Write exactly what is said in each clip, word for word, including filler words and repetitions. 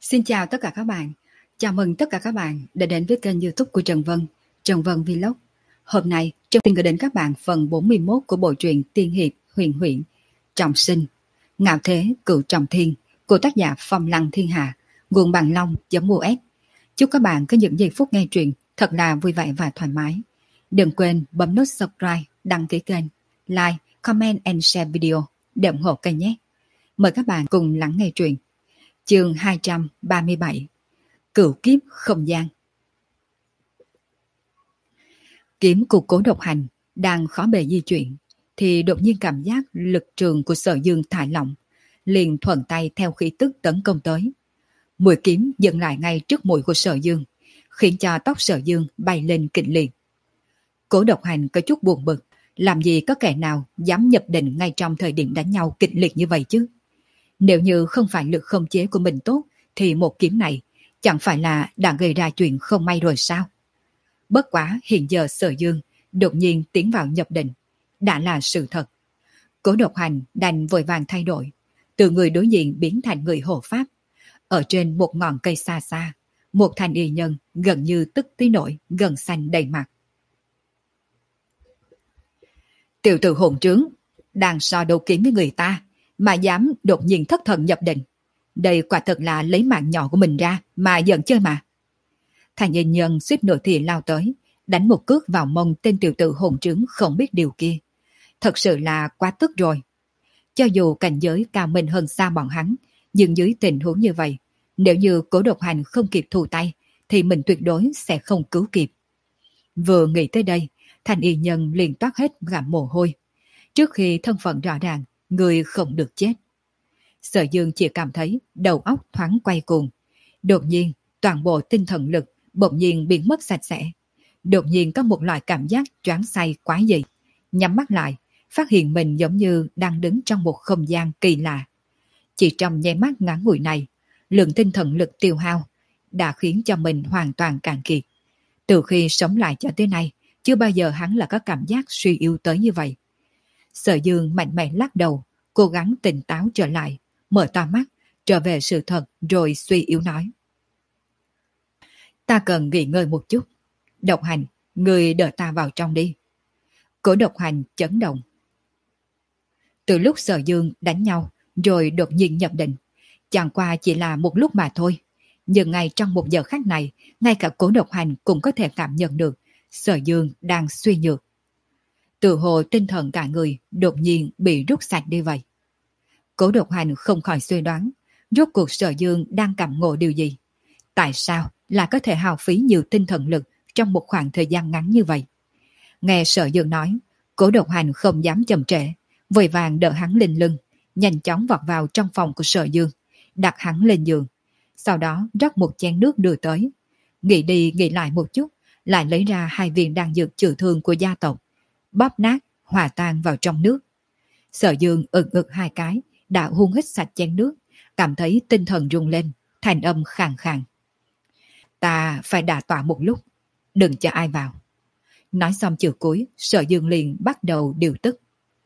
Xin chào tất cả các bạn. Chào mừng tất cả các bạn đã đến với kênh YouTube của Trần Vân, Trần Vân Vlog. Hôm nay, Trần Vân gửi đến các bạn phần bốn mươi mốt của bộ truyện tiên hiệp huyền huyễn Trọng sinh, Ngạo thế cửu trọng thiên của tác giả Phong Lăng Thiên Hạ, nguồn Bằng Long.us. Chúc các bạn có những giây phút nghe truyện thật là vui vẻ và thoải mái. Đừng quên bấm nút subscribe, đăng ký kênh, like, comment and share video để ủng hộ kênh nhé. Mời các bạn cùng lắng nghe truyện. Chương hai trăm ba mươi bảy. Cửu kiếp không gian. Kiếm của Cố Độc Hành đang khó bề di chuyển, thì đột nhiên cảm giác lực trường của Sở Dương thả lỏng, liền thuận tay theo khí tức tấn công tới. Mũi kiếm dừng lại ngay trước mũi của Sở Dương, khiến cho tóc Sở Dương bay lên kịch liệt. Cố Độc Hành có chút buồn bực, làm gì có kẻ nào dám nhập định ngay trong thời điểm đánh nhau kịch liệt như vậy chứ? Nếu như không phải lực không chế của mình tốt, thì một kiếm này chẳng phải là đã gây ra chuyện không may rồi sao? Bất quá hiện giờ Sở Dương đột nhiên tiến vào nhập định, đã là sự thật. Cố Độc Hành đành vội vàng thay đổi, từ người đối diện biến thành người hộ pháp. Ở trên một ngọn cây xa xa, một thanh y nhân gần như tức tới nỗi gần xanh đầy mặt. Tiểu tử hỗn trướng, đang so đấu kiếm với người ta mà dám đột nhiên thất thần nhập định. Đây quả thật là lấy mạng nhỏ của mình ra mà giận chơi mà. Thành nhân nhân suýt nửa thì lao tới, đánh một cước vào mông tên tiểu tử hồn trướng không biết điều kia. Thật sự là quá tức rồi. Cho dù cảnh giới cao mình hơn xa bọn hắn, nhưng dưới tình huống như vậy, nếu như Cố Độc Hành không kịp thu tay, thì mình tuyệt đối sẽ không cứu kịp. Vừa nghĩ tới đây, Thành y nhân liền toát hết cả mồ hôi. Trước khi thân phận rõ ràng, người không được chết. Sở Dương chỉ cảm thấy đầu óc thoáng quay cuồng. Đột nhiên, toàn bộ tinh thần lực bỗng nhiên biến mất sạch sẽ. Đột nhiên có một loại cảm giác choáng say quái dị. Nhắm mắt lại, phát hiện mình giống như đang đứng trong một không gian kỳ lạ. Chỉ trong nháy mắt ngắn ngủi này, lượng tinh thần lực tiêu hao đã khiến cho mình hoàn toàn cạn kiệt. Từ khi sống lại cho tới nay, chưa bao giờ hắn là có cảm giác suy yếu tới như vậy. Sở Dương mạnh mẽ lắc đầu, cố gắng tỉnh táo trở lại, mở to mắt, trở về sự thật rồi suy yếu nói. Ta cần nghỉ ngơi một chút. Độc Hành, người đợi ta vào trong đi. Cố Độc Hành chấn động. Từ lúc Sở Dương đánh nhau, rồi đột nhiên nhập định, chẳng qua chỉ là một lúc mà thôi. Nhưng ngay trong một giờ khác này, ngay cả Cố Độc Hành cũng có thể cảm nhận được Sở Dương đang suy nhược. Tự hồ tinh thần cả người đột nhiên bị rút sạch đi vậy. Cố Độc Hành không khỏi suy đoán, rốt cuộc Sở Dương đang cảm ngộ điều gì? Tại sao là có thể hao phí nhiều tinh thần lực trong một khoảng thời gian ngắn như vậy? Nghe Sở Dương nói, Cố Độc Hành không dám chậm trễ, vội vàng đỡ hắn lên lưng, nhanh chóng vọt vào trong phòng của Sở Dương, đặt hắn lên giường. Sau đó rót một chén nước đưa tới. Nghĩ đi nghĩ lại một chút, lại lấy ra hai viên đan dược chữa thương của gia tộc, bóp nát, hòa tan vào trong nước. Sở Dương ực ực hai cái, đã hung hít sạch chén nước, cảm thấy tinh thần rung lên, thành âm khàn khàn. Ta phải đả tọa một lúc, đừng cho ai vào. Nói xong chữ cuối, Sở Dương liền bắt đầu điều tức.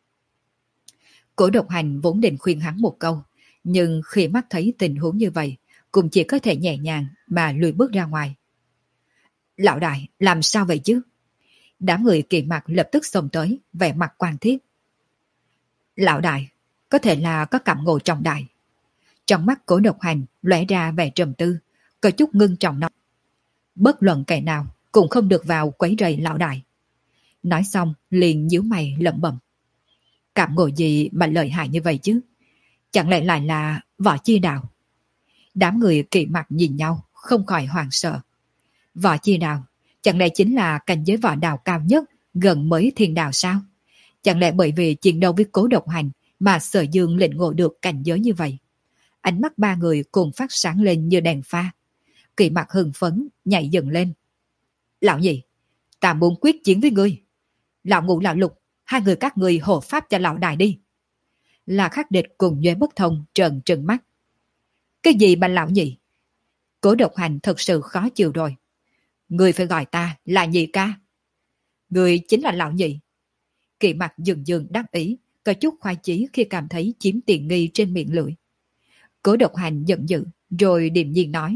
Cố Độc Hành vốn định khuyên hắn một câu, nhưng khi mắt thấy tình huống như vậy, cũng chỉ có thể nhẹ nhàng mà lùi bước ra ngoài. Lão đại, làm sao vậy chứ? Đám người kỳ mặt lập tức xông tới, vẻ mặt quan thiết. Lão đại, có thể là có cảm ngộ trọng đại. Trong mắt Cố Độc Hành lóe ra vẻ trầm tư, có chút ngưng trọng nói. Bất luận kẻ nào cũng không được vào quấy rầy lão đại. Nói xong liền nhíu mày lẩm bẩm. Cảm ngộ gì mà lợi hại như vậy chứ? Chẳng lẽ lại là võ chi đạo? Đám người kỳ mặt nhìn nhau, không khỏi hoảng sợ. Võ chi đạo, chẳng lẽ chính là cảnh giới võ đạo cao nhất gần mới thiên đạo sao? Chẳng lẽ bởi vì chiến đấu với Cố Độc Hành mà Sở Dương lĩnh ngộ được cảnh giới như vậy? Ánh mắt ba người cùng phát sáng lên như đèn pha. Kỳ mặt hưng phấn, nhảy dựng lên. Lão nhị, ta muốn quyết chiến với ngươi. Lão ngũ lão lục, hai người các ngươi hộ pháp cho lão đại đi. Là Khắc Địch cùng Nhuế Bất Thông trợn trừng mắt. Cái gì mà lão nhị? Cố Độc Hành thật sự khó chịu rồi. Ngươi phải gọi ta là nhị ca. Ngươi chính là lão nhị. Kỳ mặt dừng dừng đắc ý, có chút khoái chí khi cảm thấy chiếm tiện nghi trên miệng lưỡi. Cố Độc Hành giận dữ, rồi điềm nhiên nói.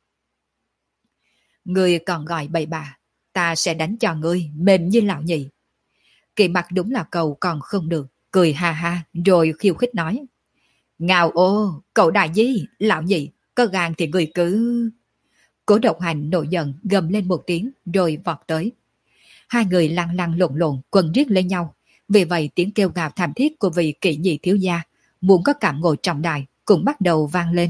Ngươi còn gọi bậy bạ, ta sẽ đánh cho ngươi mềm như lão nhị. Kỳ Mặc đúng là cầu còn không được, cười ha ha, rồi khiêu khích nói. Ngào ô, cậu đại di, lão nhị, có gan thì người cứ... Cố Độc Hành nổi giận gầm lên một tiếng rồi vọt tới. Hai người lăn lăn lộn lộn quần riết lên nhau. Vì vậy tiếng kêu gào thảm thiết của vị kỵ nhị thiếu gia muốn có cảm ngộ trọng đại cũng bắt đầu vang lên.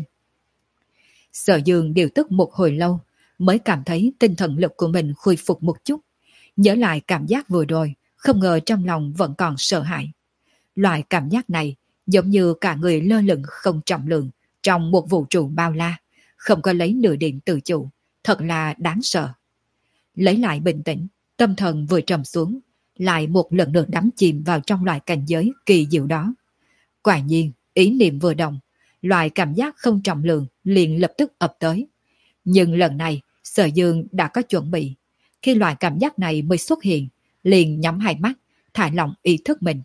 Sở Dương điều tức một hồi lâu mới cảm thấy tinh thần lực của mình khôi phục một chút. Nhớ lại cảm giác vừa rồi, không ngờ trong lòng vẫn còn sợ hãi. Loại cảm giác này giống như cả người lơ lửng không trọng lượng trong một vũ trụ bao la, không có lấy nửa điểm tự chủ, thật là đáng sợ. Lấy lại bình tĩnh, tâm thần vừa trầm xuống, lại một lần nữa đắm chìm vào trong loại cảnh giới kỳ diệu đó. Quả nhiên, ý niệm vừa động, loại cảm giác không trọng lượng liền lập tức ập tới. Nhưng lần này, Sở Dương đã có chuẩn bị. Khi loại cảm giác này mới xuất hiện, liền nhắm hai mắt, thả lỏng ý thức mình.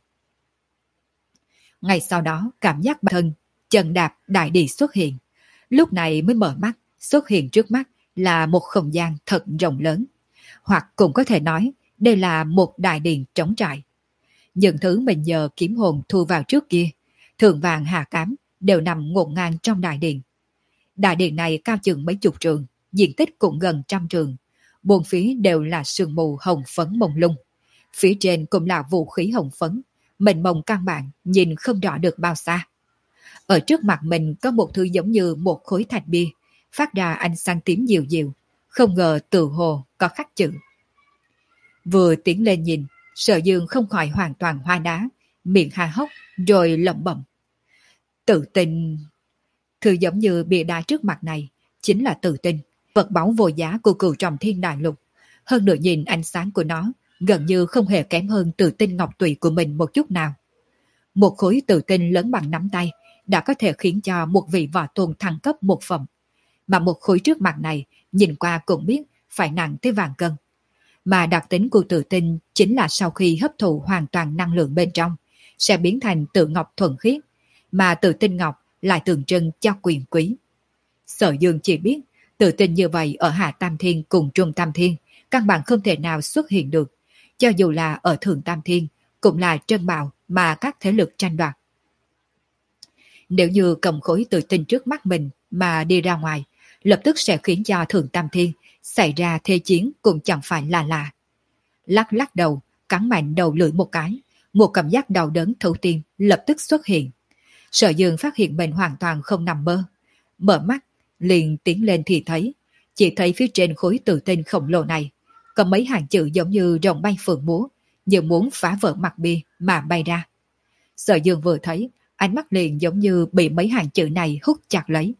Ngay sau đó, cảm giác bản thân, chân đạp đại địa xuất hiện. Lúc này mới mở mắt, xuất hiện trước mắt là một không gian thật rộng lớn. Hoặc cũng có thể nói, đây là một đại điện trống trải. Những thứ mình nhờ kiếm hồn thu vào trước kia, thượng vàng hạ cám, đều nằm ngổn ngang trong đại điện. Đại điện này cao chừng mấy chục trường, diện tích cũng gần trăm trường. Bốn phía đều là sương mù hồng phấn mông lung. Phía trên cũng là vũ khí hồng phấn, mênh mông căn bản, nhìn không rõ được bao xa. Ở trước mặt mình có một thứ giống như một khối thạch bia, phát ra ánh sáng tím dịu dịu, không ngờ tự hồ có khắc chữ. Vừa tiến lên nhìn, Sở Dương không khỏi hoàn toàn hoa đá, miệng há hốc, rồi lẩm bẩm. Tự tin... Thứ giống như bia đá trước mặt này, chính là tự tin, vật báu vô giá của Cửu Trọng Thiên Đại Lục. Hơn nữa nhìn ánh sáng của nó, gần như không hề kém hơn tự tin ngọc tùy của mình một chút nào. Một khối tự tin lớn bằng nắm tay, đã có thể khiến cho một vị võ tôn thăng cấp một phẩm. Mà một khối trước mặt này, nhìn qua cũng biết phải nặng tới vạn cân. Mà đặc tính của tự tin chính là sau khi hấp thụ hoàn toàn năng lượng bên trong, sẽ biến thành tự ngọc thuần khiết, mà tự tin ngọc lại tượng trưng cho quyền quý. Sở Dương chỉ biết, tự tin như vậy ở Hạ Tam Thiên cùng Trung Tam Thiên, căn bản không thể nào xuất hiện được. Cho dù là ở Thượng Tam Thiên, cũng là trân bảo mà các thế lực tranh đoạt. Nếu như cầm khối tự tin trước mắt mình mà đi ra ngoài, lập tức sẽ khiến cho Thượng Tam Thiên xảy ra thế chiến cũng chẳng phải là lạ. Lắc lắc đầu, cắn mạnh đầu lưỡi một cái, một cảm giác đau đớn thấu tim lập tức xuất hiện. Sở Dương phát hiện mình hoàn toàn không nằm mơ. Mở mắt, liền tiến lên thì thấy, chỉ thấy phía trên khối tự tin khổng lồ này, có mấy hàng chữ giống như rồng bay phượng múa, như muốn phá vỡ mặt bia mà bay ra. Sở Dương vừa thấy, ánh mắt liền giống như bị mấy hàng chữ này hút chặt lấy.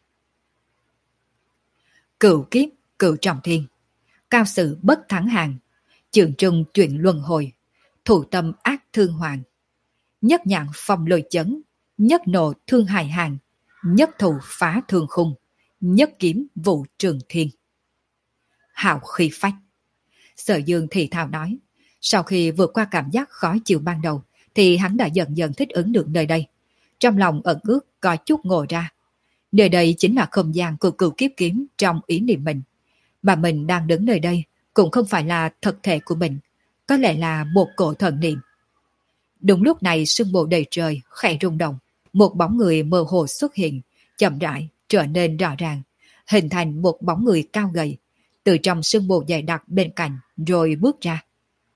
Cửu kiếp, cửu trọng thiên, cao sự bất thắng hàng, trường trùng chuyện luân hồi, thủ tâm ác thương hoàng, nhất nhạn phong lôi chấn, nhất nộ thương hài hàng, nhất thù phá thương khung, nhất kiếm vụ trường thiên. Hào khí phách. Sở Dương thì thào nói, sau khi vượt qua cảm giác khó chịu ban đầu, thì hắn đã dần dần thích ứng được nơi đây. Trong lòng ẩn ước có chút ngộ ra. Nơi đây chính là không gian của cửu kiếp kiếm trong ý niệm mình. Mà mình đang đứng nơi đây cũng không phải là thực thể của mình, có lẽ là một cổ thần niệm. Đúng lúc này sương mù đầy trời khẽ rung động, một bóng người mơ hồ xuất hiện, chậm rãi trở nên rõ ràng, hình thành một bóng người cao gầy, từ trong sương mù dày đặc bên cạnh rồi bước ra.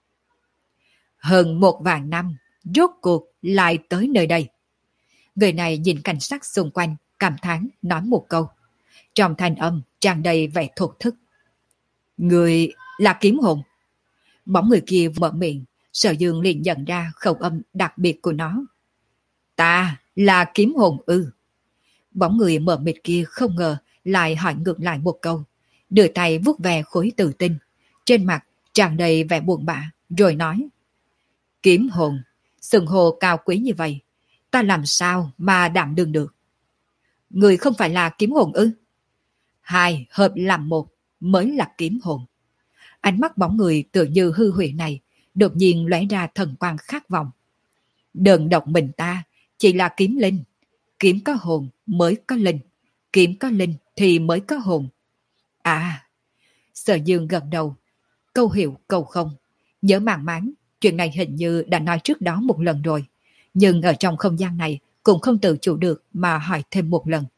Hơn một vạn năm, rốt cuộc lại tới nơi đây. Người này nhìn cảnh sắc xung quanh, cảm thán nói một câu. Trong thanh âm tràn đầy vẻ thổn thức. Người là kiếm hồn. Bóng người kia mở miệng, Sở Dương liền nhận ra khẩu âm đặc biệt của nó. Ta là kiếm hồn ư. Bóng người mở mịt kia không ngờ lại hỏi ngược lại một câu, đưa tay vuốt về khối tự tin, trên mặt tràn đầy vẻ buồn bã, rồi nói. Kiếm hồn, xưng hô cao quý như vậy, ta làm sao mà đảm đương được. Người không phải là kiếm hồn ư? Hai hợp làm một mới là kiếm hồn. Ánh mắt bóng người tựa như hư huyễn này đột nhiên lóe ra thần quang khát vọng. Đơn độc mình ta chỉ là kiếm linh, kiếm có hồn mới có linh, kiếm có linh thì mới có hồn. À, Sở Dương gật đầu, câu hiểu câu không. Nhớ màng máng, chuyện này hình như đã nói trước đó một lần rồi. Nhưng ở trong không gian này cũng không tự chủ được mà hỏi thêm một lần.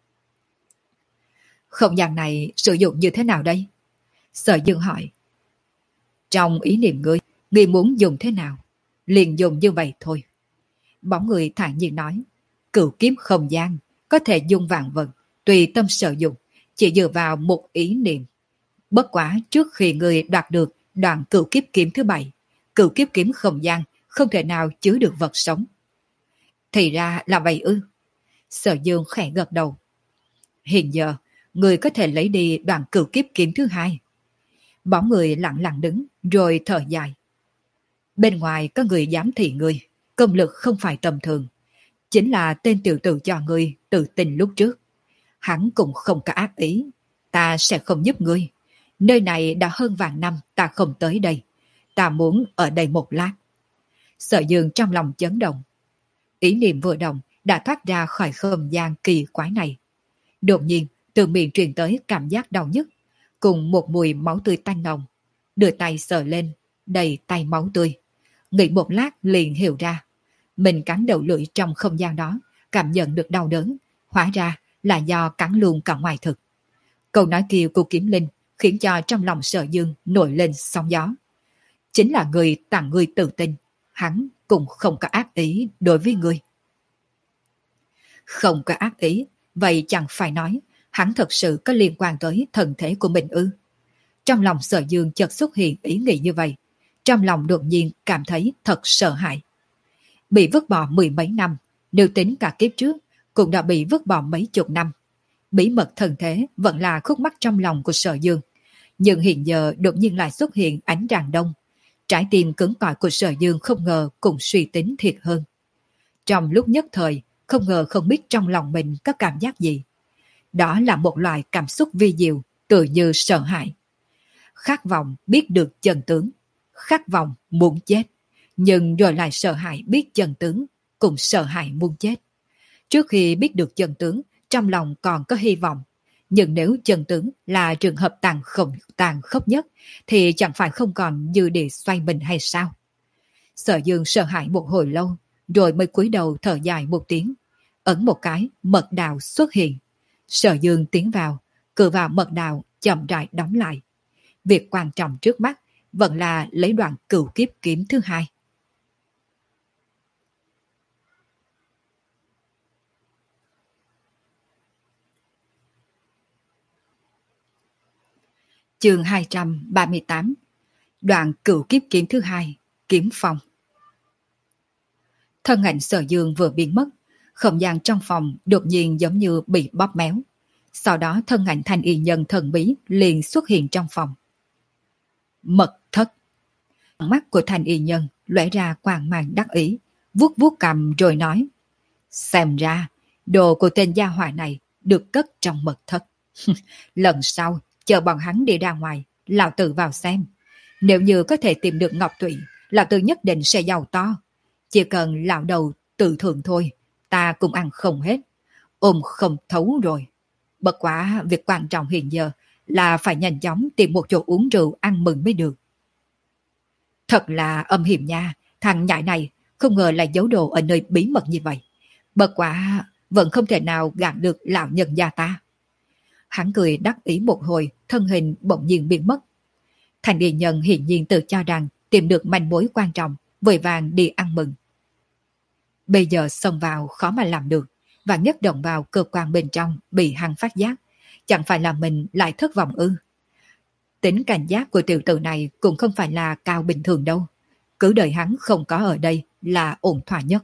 Không gian này sử dụng như thế nào đây? Sở Dương hỏi. Trong ý niệm ngươi, ngươi muốn dùng thế nào? Liền dùng như vậy thôi. Bóng người thản nhiên nói. Cửu kiếm không gian, có thể dùng vạn vật, tùy tâm sử dụng, chỉ dựa vào một ý niệm. Bất quá trước khi người đoạt được đoạn cửu kiếp kiếm thứ bảy, cửu kiếp kiếm không gian không thể nào chứa được vật sống. Thì ra là vậy ư? Sở Dương khẽ gật đầu. Hiện giờ, người có thể lấy đi đoạn cửu kiếp kiếm thứ hai. Bóng người lặng lặng đứng, rồi thở dài. Bên ngoài có người giám thị người, công lực không phải tầm thường. Chính là tên tiểu tử cho người tự tình lúc trước. Hắn cũng không có ác ý. Ta sẽ không giúp ngươi. Nơi này đã hơn vạn năm ta không tới đây. Ta muốn ở đây một lát. Sở Dương trong lòng chấn động. Ý niệm vừa động đã thoát ra khỏi không gian kỳ quái này. Đột nhiên, từ miệng truyền tới cảm giác đau nhức, cùng một mùi máu tươi tanh nồng. Đưa tay sờ lên, đầy tay máu tươi. Nghĩ một lát liền hiểu ra. Mình cắn đầu lưỡi trong không gian đó, cảm nhận được đau đớn. Hóa ra là do cắn luôn cả ngoài thực. Câu nói kia của Kiếm Linh khiến cho trong lòng Sở Dương nổi lên sóng gió. Chính là người tặng người tự tin, hắn cũng không có ác ý đối với người. Không có ác ý, vậy chẳng phải nói hắn thật sự có liên quan tới thân thể của mình ư? Trong lòng Sở Dương chợt xuất hiện ý nghĩ như vậy, trong lòng đột nhiên cảm thấy thật sợ hãi. Bị vứt bỏ mười mấy năm, nếu tính cả kiếp trước, cũng đã bị vứt bỏ mấy chục năm. Bí mật thân thế vẫn là khúc mắc trong lòng của Sở Dương, nhưng hiện giờ đột nhiên lại xuất hiện ánh rạng đông. Trái tim cứng cỏi của Sở Dương không ngờ cũng suy tính thiệt hơn. Trong lúc nhất thời, không ngờ không biết trong lòng mình có cảm giác gì. Đó là một loại cảm xúc vi diệu, tự như sợ hãi. Khát vọng biết được chân tướng, khát vọng muốn chết, nhưng rồi lại sợ hãi biết chân tướng, cũng sợ hãi muốn chết. Trước khi biết được chân tướng, trong lòng còn có hy vọng, nhưng nếu chân tướng là trường hợp tàn khốc, tàn khốc nhất, thì chẳng phải không còn dư để xoay mình hay sao? Sở Dương sợ hãi một hồi lâu, rồi mới cúi đầu thở dài một tiếng, ấn một cái, mật đạo xuất hiện. Sở Dương tiến vào, cửa vào mật đạo chậm rãi đóng lại. Việc quan trọng trước mắt vẫn là lấy đoạn cửu kiếp kiếm thứ hai. Chương hai trăm ba mươi tám. Đoạn cửu kiếp kiếm thứ hai, kiếm phong. Thân ảnh Sở Dương vừa biến mất, không gian trong phòng đột nhiên giống như bị bóp méo. Sau đó thân ảnh thanh y nhân thần bí liền xuất hiện trong phòng. Mật thất. Mắt của thanh y nhân lóe ra quang mang đắc ý, vuốt vuốt cầm rồi nói. Xem ra, đồ của tên gia hỏa này được cất trong mật thất. Lần sau, chờ bọn hắn đi ra ngoài, lão tử vào xem. Nếu như có thể tìm được ngọc tụy, lão tử nhất định sẽ giàu to. Chỉ cần lão đầu tự thượng thôi, ta cũng ăn không hết. Ôm không thấu rồi. Bất quá việc quan trọng hiện giờ là phải nhanh chóng tìm một chỗ uống rượu ăn mừng mới được. Thật là âm hiểm nha, thằng nhãi này không ngờ là giấu đồ ở nơi bí mật như vậy. Bất quá vẫn không thể nào gạt được lão nhân gia ta. Hắn cười đắc ý một hồi, thân hình bỗng nhiên biến mất. Thành y nhân hiển nhiên tự cho rằng tìm được manh mối quan trọng, vội vàng đi ăn mừng. Bây giờ xông vào khó mà làm được, và nhất động vào cơ quan bên trong bị hắn phát giác, chẳng phải là mình lại thất vọng ư? Tính cảnh giác của tiểu tử này cũng không phải là cao bình thường đâu. Cứ đợi hắn không có ở đây là ổn thỏa nhất.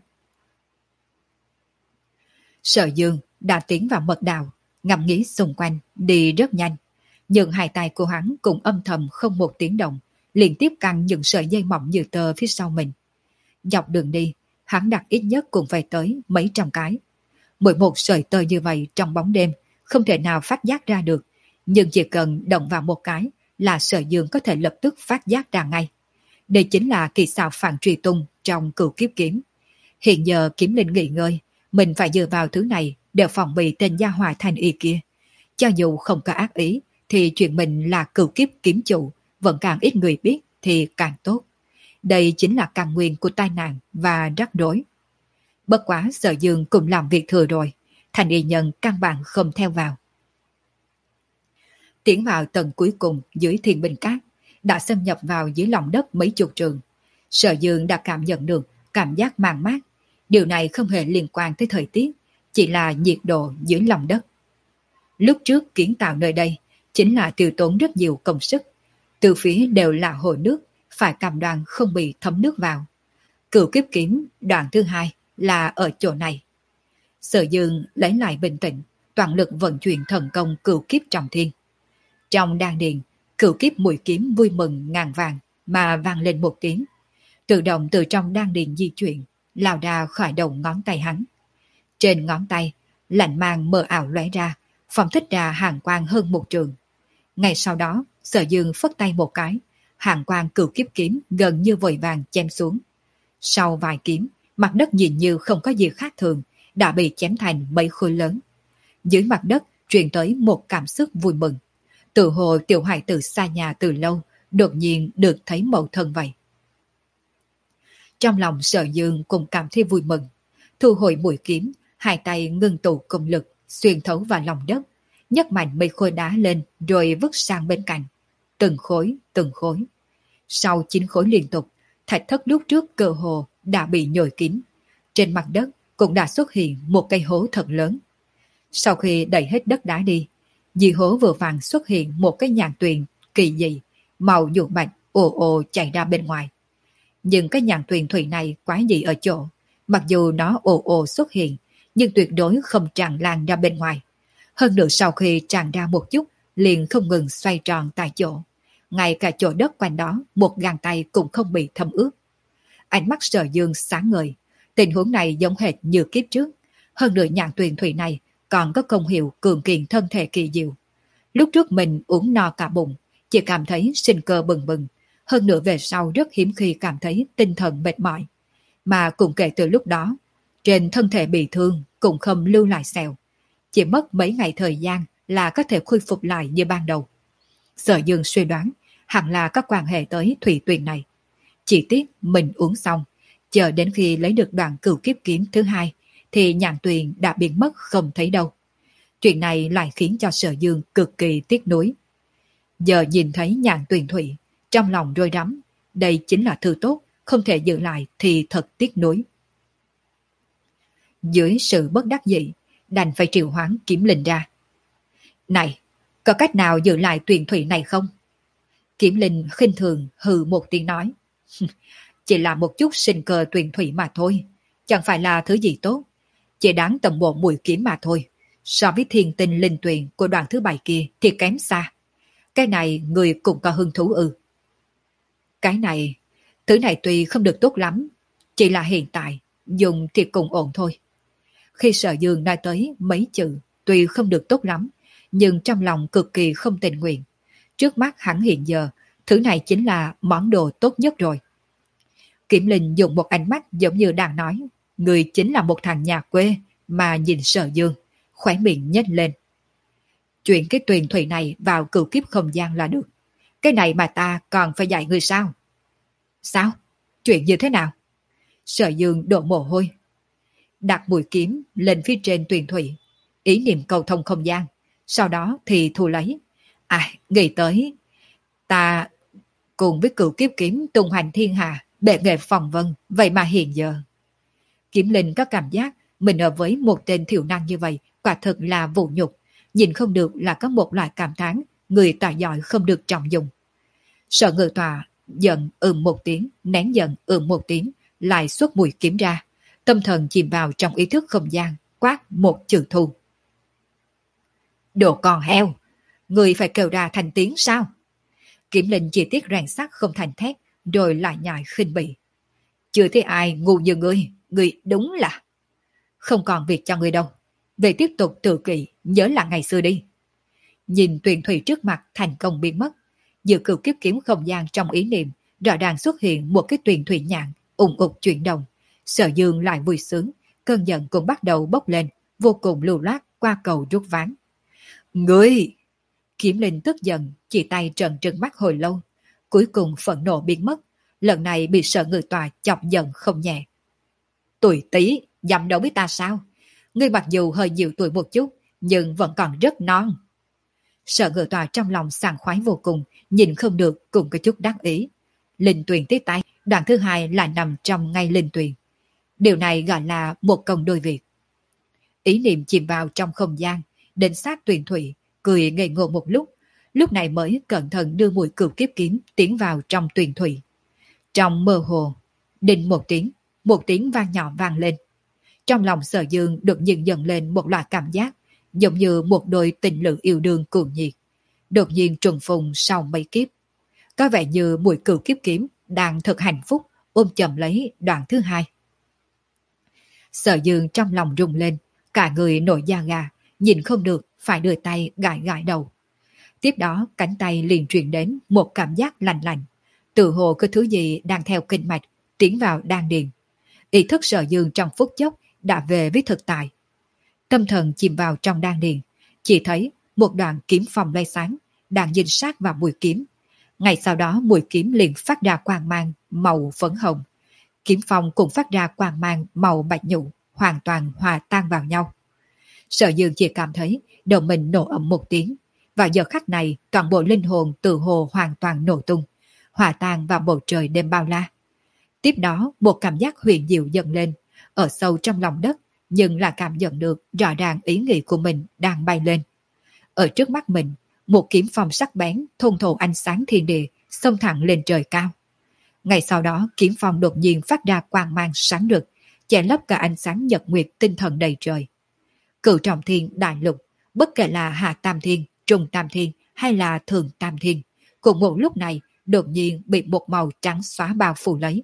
Sở Dương đã tiến vào mật đạo, ngắm nghĩ xung quanh, đi rất nhanh. Nhưng hai tay của hắn cũng âm thầm không một tiếng động, liên tiếp căng những sợi dây mỏng như tơ phía sau mình. Dọc đường đi, hắn đặt ít nhất cũng phải tới mấy trăm cái. Mỗi một sợi tơ như vậy trong bóng đêm không thể nào phát giác ra được, nhưng chỉ cần động vào một cái là Sở Dương có thể lập tức phát giác ra ngay. Đây chính là kỳ xảo phản truy tung trong cửu kiếp kiếm. Hiện giờ Kiếm Linh nghỉ ngơi, Mình phải dựa vào thứ này để phòng bị tên gia hỏa Thanh Y kia. Cho dù không có ác ý, thì chuyện mình là cửu kiếp kiếm chủ, vẫn càng ít người biết thì càng tốt. Đây chính là căn nguyên của tai nạn và rắc rối. Bất quá Sở Dương cũng làm việc thừa rồi, Thanh Y nhân căn bản không theo vào. Tiến vào tầng cuối cùng dưới thiên binh cát, đã xâm nhập vào dưới lòng đất mấy chục trường. Sở Dương đã cảm nhận được cảm giác màng mát. Điều này không hề liên quan tới thời tiết, chỉ là nhiệt độ dưới lòng đất. Lúc trước kiến tạo nơi đây chính là tiêu tốn rất nhiều công sức. Từ phía đều là hồ nước, phải cam đoan không bị thấm nước vào. Cửu kiếp kiếm đoạn thứ hai là ở chỗ này. Sở Dương lấy lại bình tĩnh, toàn lực vận chuyển thần công cửu kiếp trọng thiên. Trong đan điền, cửu kiếp mũi kiếm vui mừng ngàn vàng mà vang lên một tiếng. Tự động từ trong đan điền di chuyển, lao ra khỏi đầu ngón tay hắn. Trên ngón tay, lạnh mang mờ ảo lóe ra, phóng thích ra hàng quang hơn một trường. Ngay sau đó, Sở Dương phất tay một cái, hàng quang cửu kiếp kiếm gần như vội vàng chém xuống. Sau vài kiếm, mặt đất nhìn như không có gì khác thường, đã bị chém thành mấy khối lớn. Dưới mặt đất truyền tới một cảm xúc vui mừng. Tự hồ tiểu hài từ xa nhà từ lâu, đột nhiên được thấy mẫu thân vậy. Trong lòng Sở Dương cũng cảm thấy vui mừng. Thu hồi mũi kiếm, hai tay ngưng tụ công lực, xuyên thấu vào lòng đất, nhấc mạnh mấy khối đá lên rồi vứt sang bên cạnh. Từng khối, từng khối. Sau chín khối liên tục, thạch thất lúc trước cơ hồ đã bị nhồi kín. Trên mặt đất cũng đã xuất hiện một cây hố thật lớn. Sau khi đẩy hết đất đá đi, dì hố vừa vàng xuất hiện một cái nhàn tuyền kỳ dị, màu nhuộm bạch ồ ồ chảy ra bên ngoài. Nhưng cái nhàn tuyền thủy này quá dị ở chỗ, mặc dù nó ồ ồ xuất hiện, nhưng tuyệt đối không tràn lan ra bên ngoài. Hơn nữa sau khi tràn ra một chút, liền không ngừng xoay tròn tại chỗ. Ngay cả chỗ đất quanh đó, một găng tay cũng không bị thấm ướt. Ánh mắt Sở Dương sáng ngời, tình huống này giống hệt như kiếp trước. Hơn nữa nhàn tuyền thủy này còn có công hiệu cường kiện thân thể kỳ diệu. Lúc trước mình uống no cả bụng, chỉ cảm thấy sinh cơ bừng bừng. Hơn nữa về sau rất hiếm khi cảm thấy tinh thần mệt mỏi. Mà cũng kể từ lúc đó, trên thân thể bị thương cũng không lưu lại sẹo. Chỉ mất mấy ngày thời gian là có thể khôi phục lại như ban đầu. Sở Dương suy đoán hẳn là có quan hệ tới thủy tuyền này. Chỉ tiếc mình uống xong, chờ đến khi lấy được đoạn cửu kiếp kiếm thứ hai, thì nhàn tuyền đã biến mất không thấy đâu. Chuyện này lại khiến cho Sở Dương cực kỳ tiếc nuối. Giờ nhìn thấy nhàn tuyền thủy, trong lòng rối rắm, đây chính là thứ tốt, không thể giữ lại thì thật tiếc nuối. Dưới sự bất đắc dĩ, đành phải triệu hoán kiếm linh ra. Này, có cách nào giữ lại tuyền thủy này không? Kiếm linh khinh thường hừ một tiếng nói. Chỉ là một chút sinh cơ tuyền thủy mà thôi, chẳng phải là thứ gì tốt, chỉ đáng tầm bộ mũi kiếm mà thôi. So với thiên tinh linh tuyền của đoạn thứ bảy kia thì kém xa. Cái này người cũng có hứng thú ư? Cái này, thứ này tuy không được tốt lắm, chỉ là hiện tại, dùng thì cũng ổn thôi. Khi Sở Dương nói tới mấy chữ tuy không được tốt lắm, nhưng trong lòng cực kỳ không tình nguyện. Trước mắt hắn hiện giờ, thứ này chính là món đồ tốt nhất rồi. Kiểm Linh dùng một ánh mắt giống như đang nói, người chính là một thằng nhà quê, mà nhìn Sở Dương, khóe miệng nhếch lên. Chuyện cái tuyền thủy này vào cửu kiếp không gian là được. Cái này mà ta còn phải dạy người sao? Sao? Chuyện như thế nào? Sở Dương đổ mồ hôi. Đặt mũi kiếm lên phía trên tuyền thủy, ý niệm cầu thông không gian, sau đó thì thu lấy. À, nghĩ tới, ta cùng với cửu kiếp kiếm tung hoành thiên hạ, bệ nghệ phòng vân, vậy mà hiện giờ. Kiếm Linh có cảm giác mình ở với một tên thiểu năng như vậy, quả thực là vũ nhục, nhìn không được là có một loại cảm thán, người tài giỏi không được trọng dụng. Sở Ngự Tọa giận ừm một tiếng, nén giận ừm một tiếng, lại xuất mũi kiếm ra, tâm thần chìm vào trong ý thức không gian, quát một chữ thù. Đồ con heo, người phải kêu ra thành tiếng sao? Kiếm Linh chỉ tiếc rèn sắt không thành thét, rồi lại nhại khinh bỉ. Chưa thấy ai ngu như ngươi, ngươi đúng là... Không còn việc cho ngươi đâu, về tiếp tục tự kỷ, nhớ là ngày xưa đi. Nhìn tuyền thủy trước mặt thành công biến mất, dự cửu kiếp kiếm không gian trong ý niệm, rõ ràng xuất hiện một cái tuyền thủy nhạn, ủng ục chuyển động. Sở Dương lại vui sướng, cơn giận cũng bắt đầu bốc lên, vô cùng lưu loát qua cầu rút ván. Ngươi! Kiếm Linh tức giận, chỉ tay trợn trừng mắt hồi lâu, cuối cùng phẫn nộ biến mất, lần này bị Sở Ngự Tòa chọc giận không nhẹ. Tuổi tí, dám đâu biết ta sao? Ngươi mặc dù hơi nhiều tuổi một chút, nhưng vẫn còn rất non. Sở Ngự Tòa trong lòng sảng khoái vô cùng, nhìn không được cũng có chút đắc ý. Linh Tuyền tiếp tay, đoạn thứ hai là nằm trong ngay Linh Tuyền. Điều này gọi là một công đôi việc. Ý niệm chìm vào trong không gian, đến sát Tuyền Thủy, cười ngây ngô một lúc, lúc này mới cẩn thận đưa mũi cửu kiếp kiếm tiến vào trong Tuyền Thủy. Trong mơ hồ, đinh một tiếng, một tiếng vang nhỏ vang lên. Trong lòng Sở Dương đột nhiên dần lên một loại cảm giác, giống như một đôi tình lữ yêu đương cuồng nhiệt, đột nhiên trùng phùng sau mấy kiếp. Có vẻ như mũi cửu kiếp kiếm đang thật hạnh phúc ôm chầm lấy đoạn thứ hai. Sở Dương trong lòng rung lên, cả người nổi da gà, nhìn không được phải đưa tay gãi gãi đầu. Tiếp đó cánh tay liền truyền đến một cảm giác lạnh lạnh, tự hồ có thứ gì đang theo kinh mạch tiến vào đan điền. Ý thức Sở Dương trong phút chốc đã về với thực tại. Tâm thần chìm vào trong đan điền, chỉ thấy một đoạn kiếm phong lóe sáng đang nhìn sát vào mũi kiếm. Ngay sau đó mũi kiếm liền phát ra quang mang màu phấn hồng. Kiếm phong cũng phát ra quang mang màu bạch nhũ, hoàn toàn hòa tan vào nhau. Sở Dương chỉ cảm thấy đầu mình nổ ầm một tiếng. Vào giờ khắc này, toàn bộ linh hồn tự hồ hoàn toàn nổ tung, hòa tan vào bầu trời đêm bao la. Tiếp đó, một cảm giác huyền diệu dâng lên, ở sâu trong lòng đất, nhưng là cảm nhận được rõ ràng ý nghĩ của mình đang bay lên. Ở trước mắt mình, một kiếm phong sắc bén, thôn thổ ánh sáng thiên địa, xông thẳng lên trời cao. Ngay sau đó, kiếm phong đột nhiên phát ra quang mang sáng rực, che lấp cả ánh sáng nhật nguyệt tinh thần đầy trời. Cửu trọng thiên đại lục, bất kể là hạ tam thiên, trung tam thiên hay là thường tam thiên, cùng một lúc này đột nhiên bị một màu trắng xóa bao phủ lấy.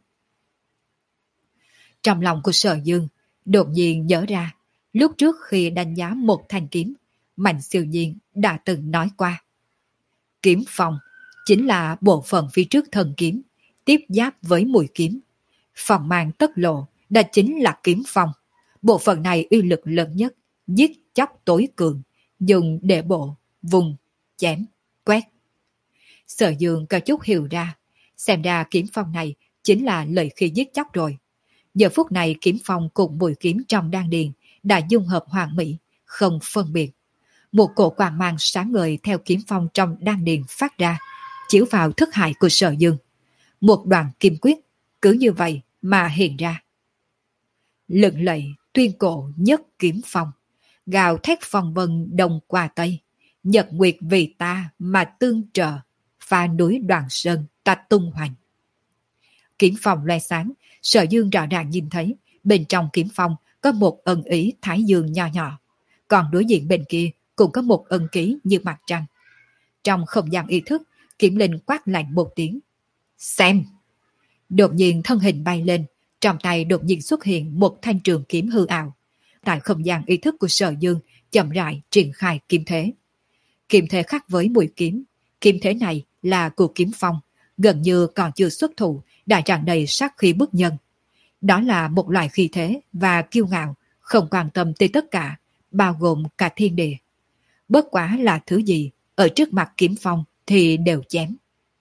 Trong lòng của Sở Dương đột nhiên nhớ ra, lúc trước khi đánh giá một thanh kiếm, Mạnh Siêu Nhiên đã từng nói qua. Kiếm phong chính là bộ phận phía trước thần kiếm, tiếp giáp với mũi kiếm. Phong mang tất lộ, đã chính là kiếm phong. Bộ phận này uy lực lớn nhất, giết chóc tối cường, dùng để bộ, vùng, chém, quét. Sở Dương có chút hiểu ra, xem ra kiếm phong này chính là lợi khí giết chóc rồi. Giờ phút này kiếm phong cùng mũi kiếm trong đan điền đã dung hợp hoàn mỹ, không phân biệt. Một cổ quang mang sáng ngời theo kiếm phong trong đan điền phát ra, chiếu vào thức hải của Sở Dương. Một đoạn kim quyết, cứ như vậy mà hiện ra. Lừng lẫy tuyên cổ nhất kiếm phong, gào thét phong vân đông qua tây, nhật nguyệt vì ta mà tương trợ, pha núi Đoàn Sơn ta tung hoành. Kiếm phong loe sáng, Sở Dương rõ ràng nhìn thấy bên trong kiếm phong có một ân ý thái dương nho nhỏ, còn đối diện bên kia cũng có một ân ký như mặt trăng. Trong không gian ý thức, Kiếm Linh quát lạnh một tiếng. Xem! Đột nhiên thân hình bay lên, trong tay đột nhiên xuất hiện một thanh trường kiếm hư ảo. Tại không gian ý thức của Sở Dương chậm rãi triển khai kiếm thế. Kiếm thế khác với mũi kiếm, kiếm thế này là của kiếm phong, gần như còn chưa xuất thủ đã tràn đầy sát khí bức nhân. Đó là một loại khí thế và kiêu ngạo, không quan tâm tới tất cả, bao gồm cả thiên địa. Bất quá là thứ gì, ở trước mặt kiếm phong thì đều chém.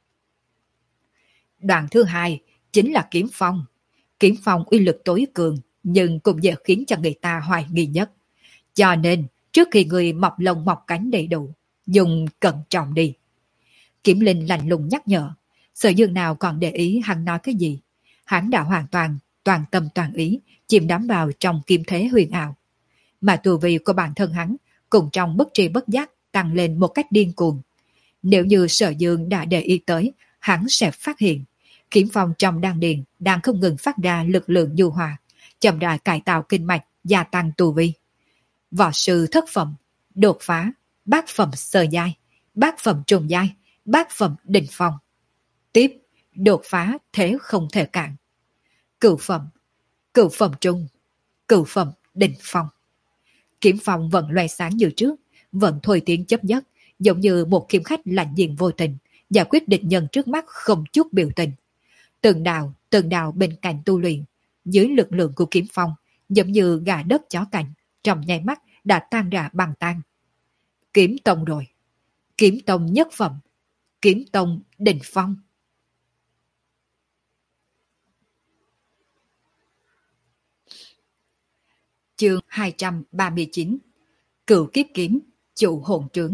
Đoạn thứ hai chính là kiếm phong. Kiếm phong uy lực tối cường, nhưng cũng dễ khiến cho người ta hoài nghi nhất. Cho nên, trước khi người mọc lông mọc cánh đầy đủ, dùng cẩn trọng đi. Kiếm Linh lạnh lùng nhắc nhở. Sở Dương nào còn để ý hắn nói cái gì. Hắn đã hoàn toàn, toàn tâm toàn ý, chìm đắm vào trong kiếm thế huyền ảo. Mà tu vi của bản thân hắn, cùng trong bất tri bất giác, tăng lên một cách điên cuồng. Nếu như Sở Dương đã để ý tới, hắn sẽ phát hiện. Kiếm phong trong đan điền đang không ngừng phát ra lực lượng du hòa, chậm rãi cải tạo kinh mạch, gia tăng tu vi. Võ sư thất phẩm, đột phá, bát phẩm sơ giai, bát phẩm trung giai, bát phẩm đỉnh phong. Tiếp, đột phá thế không thể cản. Cửu phẩm, cửu phẩm trung, cửu phẩm đỉnh phong. Kiếm phong vẫn loe sáng như trước, vẫn thôi tiếng chấp nhất, giống như một kiếm khách lạnh diện vô tình, giải quyết địch nhân trước mắt không chút biểu tình. Từng đạo, từng đạo bên cạnh tu luyện, dưới lực lượng của kiếm phong, giống như gà đất chó cành, trong nháy mắt đã tan ra băng tan. Kiếm tông rồi. Kiếm tông nhất phẩm. Kiếm tông đỉnh phong. Chương hai trăm ba mươi chín. Cửu kiếp kiếm, chủ hồn trướng.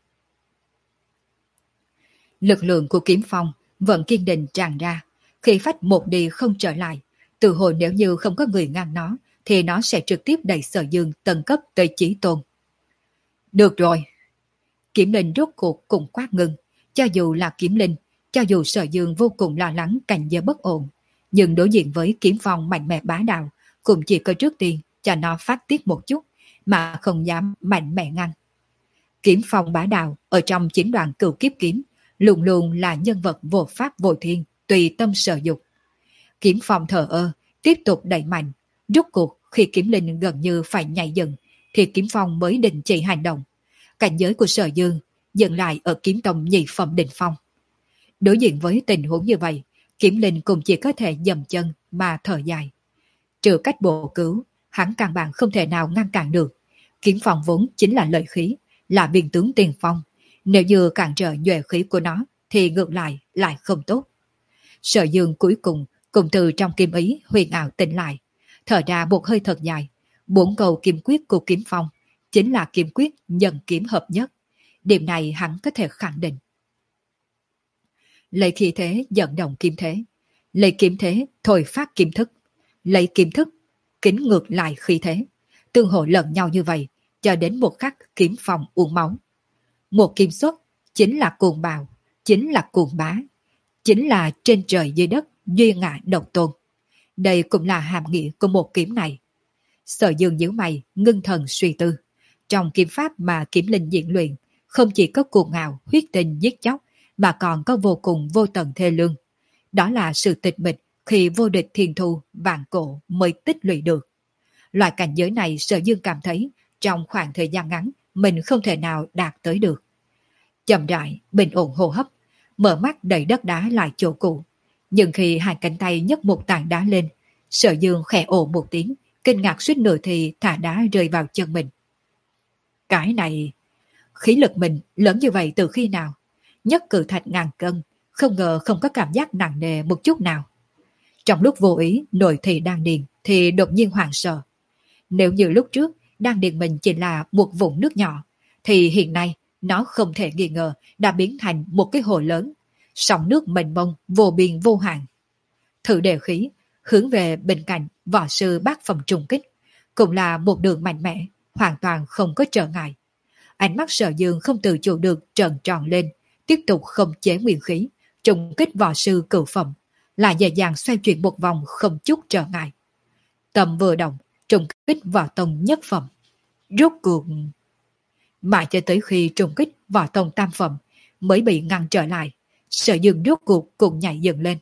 Lực lượng của kiếm phong vẫn kiên định tràn ra, khi phách một đi không trở lại. Từ hồi nếu như không có người ngăn nó, thì nó sẽ trực tiếp đẩy Sở Dương tầng cấp tới chí tôn. Được rồi. Kiếm linh rốt cuộc cũng quát ngừng. Cho dù là kiếm linh, cho dù Sở Dương vô cùng lo lắng cảnh giới bất ổn, nhưng đối diện với kiếm phong mạnh mẽ bá đạo, cũng chỉ có trước tiên cho nó phát tiết một chút, mà không dám mạnh mẽ ngăn. Kiếm phong bá đạo ở trong chiến đoàn cửu kiếp kiếm luôn luôn là nhân vật vô pháp vô thiên, tùy tâm sở dục. Kiếm phong thờ ơ, tiếp tục đẩy mạnh. Rốt cuộc khi kiếm linh gần như phải nhảy dựng, thì kiếm phong mới đình chỉ hành động. Cảnh giới của Sở Dương dừng lại ở kiếm tông nhị phẩm đỉnh phong. Đối diện với tình huống như vậy, kiếm linh cũng chỉ có thể dầm chân mà thở dài. Trừ cách bổ cứu, hắn căn bản không thể nào ngăn cản được. Kiếm phong vốn chính là lợi khí, là biên tướng tiền phong. Nếu như cản trở nhuệ khí của nó, thì ngược lại lại không tốt. Sở Dương cuối cùng cùng từ trong kim ý huyền ảo tỉnh lại, thở ra một hơi thật dài. Bốn câu kiếm quyết của kiếm phong chính là kiếm quyết nhân kiếm hợp nhất. Điểm này hắn có thể khẳng định. Lấy khí thế dẫn động kiếm thế, lấy kiếm thế thổi phát kiếm thức, lấy kiếm thức kính ngược lại khí thế, tương hộ lẫn nhau như vậy cho đến một khắc kiếm phong uống máu. Một kiếm xuất chính là cuồng bạo, chính là cuồng bá, chính là trên trời dưới đất duy ngã độc tôn. Đây cũng là hàm nghĩa của một kiếm này. Sở Dương nhíu mày, ngưng thần suy tư. Trong kiếm pháp mà kiếm linh diễn luyện, không chỉ có cuồng ngạo, huyết tình giết chóc, mà còn có vô cùng vô tận thê lương. Đó là sự tịch mịch khi vô địch thiên thu, vạn cổ mới tích lũy được. Loại cảnh giới này Sở Dương cảm thấy trong khoảng thời gian ngắn mình không thể nào đạt tới được. Chậm rãi, bình ổn hô hấp, mở mắt đẩy đất đá lại chỗ cũ. Nhưng khi hai cánh tay nhấc một tảng đá lên, Sở Dương khẽ ồ một tiếng, kinh ngạc suýt nửa thì thả đá rơi vào chân mình. Cái này, khí lực mình lớn như vậy từ khi nào? Nhất cử thạch ngàn cân, không ngờ không có cảm giác nặng nề một chút nào. Trong lúc vô ý nội thị đang điền thì đột nhiên hoảng sợ. Nếu như lúc trước đang điền mình chỉ là một vũng nước nhỏ, thì hiện nay nó không thể nghi ngờ đã biến thành một cái hồ lớn, sóng nước mênh mông vô biên vô hạn. Thử đề khí hướng về bên cạnh võ sư bát phẩm trùng kích, cũng là một đường mạnh mẽ, hoàn toàn không có trở ngại. Ánh mắt Sở Dương không tự chủ được trợn tròn lên, tiếp tục không chế nguyên khí, trùng kích võ sư cửu phẩm, là dễ dàng xoay chuyển một vòng không chút trở ngại. Tầm vừa động, trùng kích võ tông nhất phẩm. Rốt cuộc mãi cho tới khi trùng kích võ tông tam phẩm mới bị ngăn trở lại, Sở Dương rốt cuộc cũng nhảy dựng lên.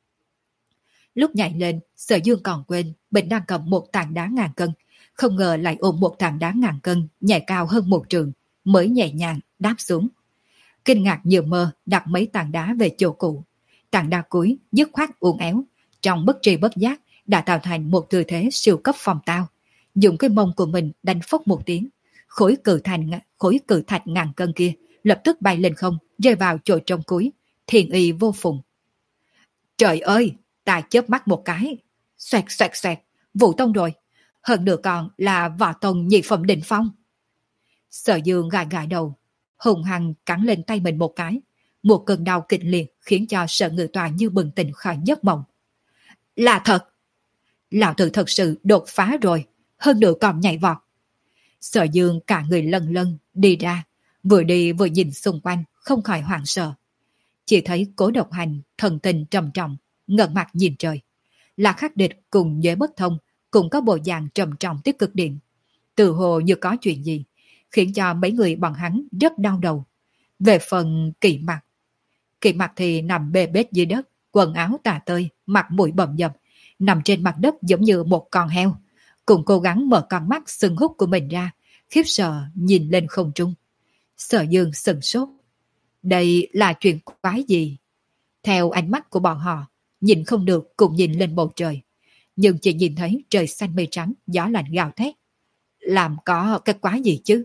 Lúc nhảy lên, Sở Dương còn quên mình đang cầm một tảng đá ngàn cân, không ngờ lại ôm một tảng đá ngàn cân nhảy cao hơn một trường, mới nhẹ nhàng đáp xuống. Kinh ngạc như mơ đặt mấy tảng đá về chỗ cũ. Tảng đá cuối dứt khoát uốn éo, trong bất tri bất giác đã tạo thành một tư thế siêu cấp phong tao, dùng cái mông của mình đánh phốc một tiếng. Khối cự thành khối cự thạch ngàn cân kia lập tức bay lên không, rơi vào chỗ trong cuối, thiền y vô phùng. Trời ơi, ta chớp mắt một cái, xoẹt xoẹt xoẹt, Vũ tông rồi, hơn nữa còn là võ tông nhị phẩm đỉnh phong. Sở Dương gãi gãi đầu, hùng hăng cắn lên tay mình một cái, một cơn đau kịch liệt khiến cho Sở Ngự Tòa như bừng tỉnh khỏi giấc mộng. Là thật, lão tử thật sự đột phá rồi, hơn nữa còn nhảy vọt. Sở Dương cả người lân lân đi ra, vừa đi vừa nhìn xung quanh, không khỏi hoảng sợ. Chỉ thấy Cố Độc Hành thần tình trầm trọng, ngẩng mặt nhìn trời. Là Khắc Địch cùng Giới Bất Thông cũng có bộ dạng trầm trọng tới cực điểm, tự hồ như có chuyện gì, khiến cho mấy người bọn hắn rất đau đầu. Về phần Kỵ Mặc, Kỵ Mặc thì nằm bê bết dưới đất, quần áo tả tơi, mặt mũi bầm dập, nằm trên mặt đất giống như một con heo, cùng cố gắng mở con mắt sưng hút của mình ra, khiếp sợ nhìn lên không trung. Sở Dương sừng sốt. Đây là chuyện quái gì? Theo ánh mắt của bọn họ, nhìn không được cùng nhìn lên bầu trời. nhưng chỉ nhìn thấy trời xanh mây trắng, gió lạnh gào thét. Làm có cái quái gì chứ?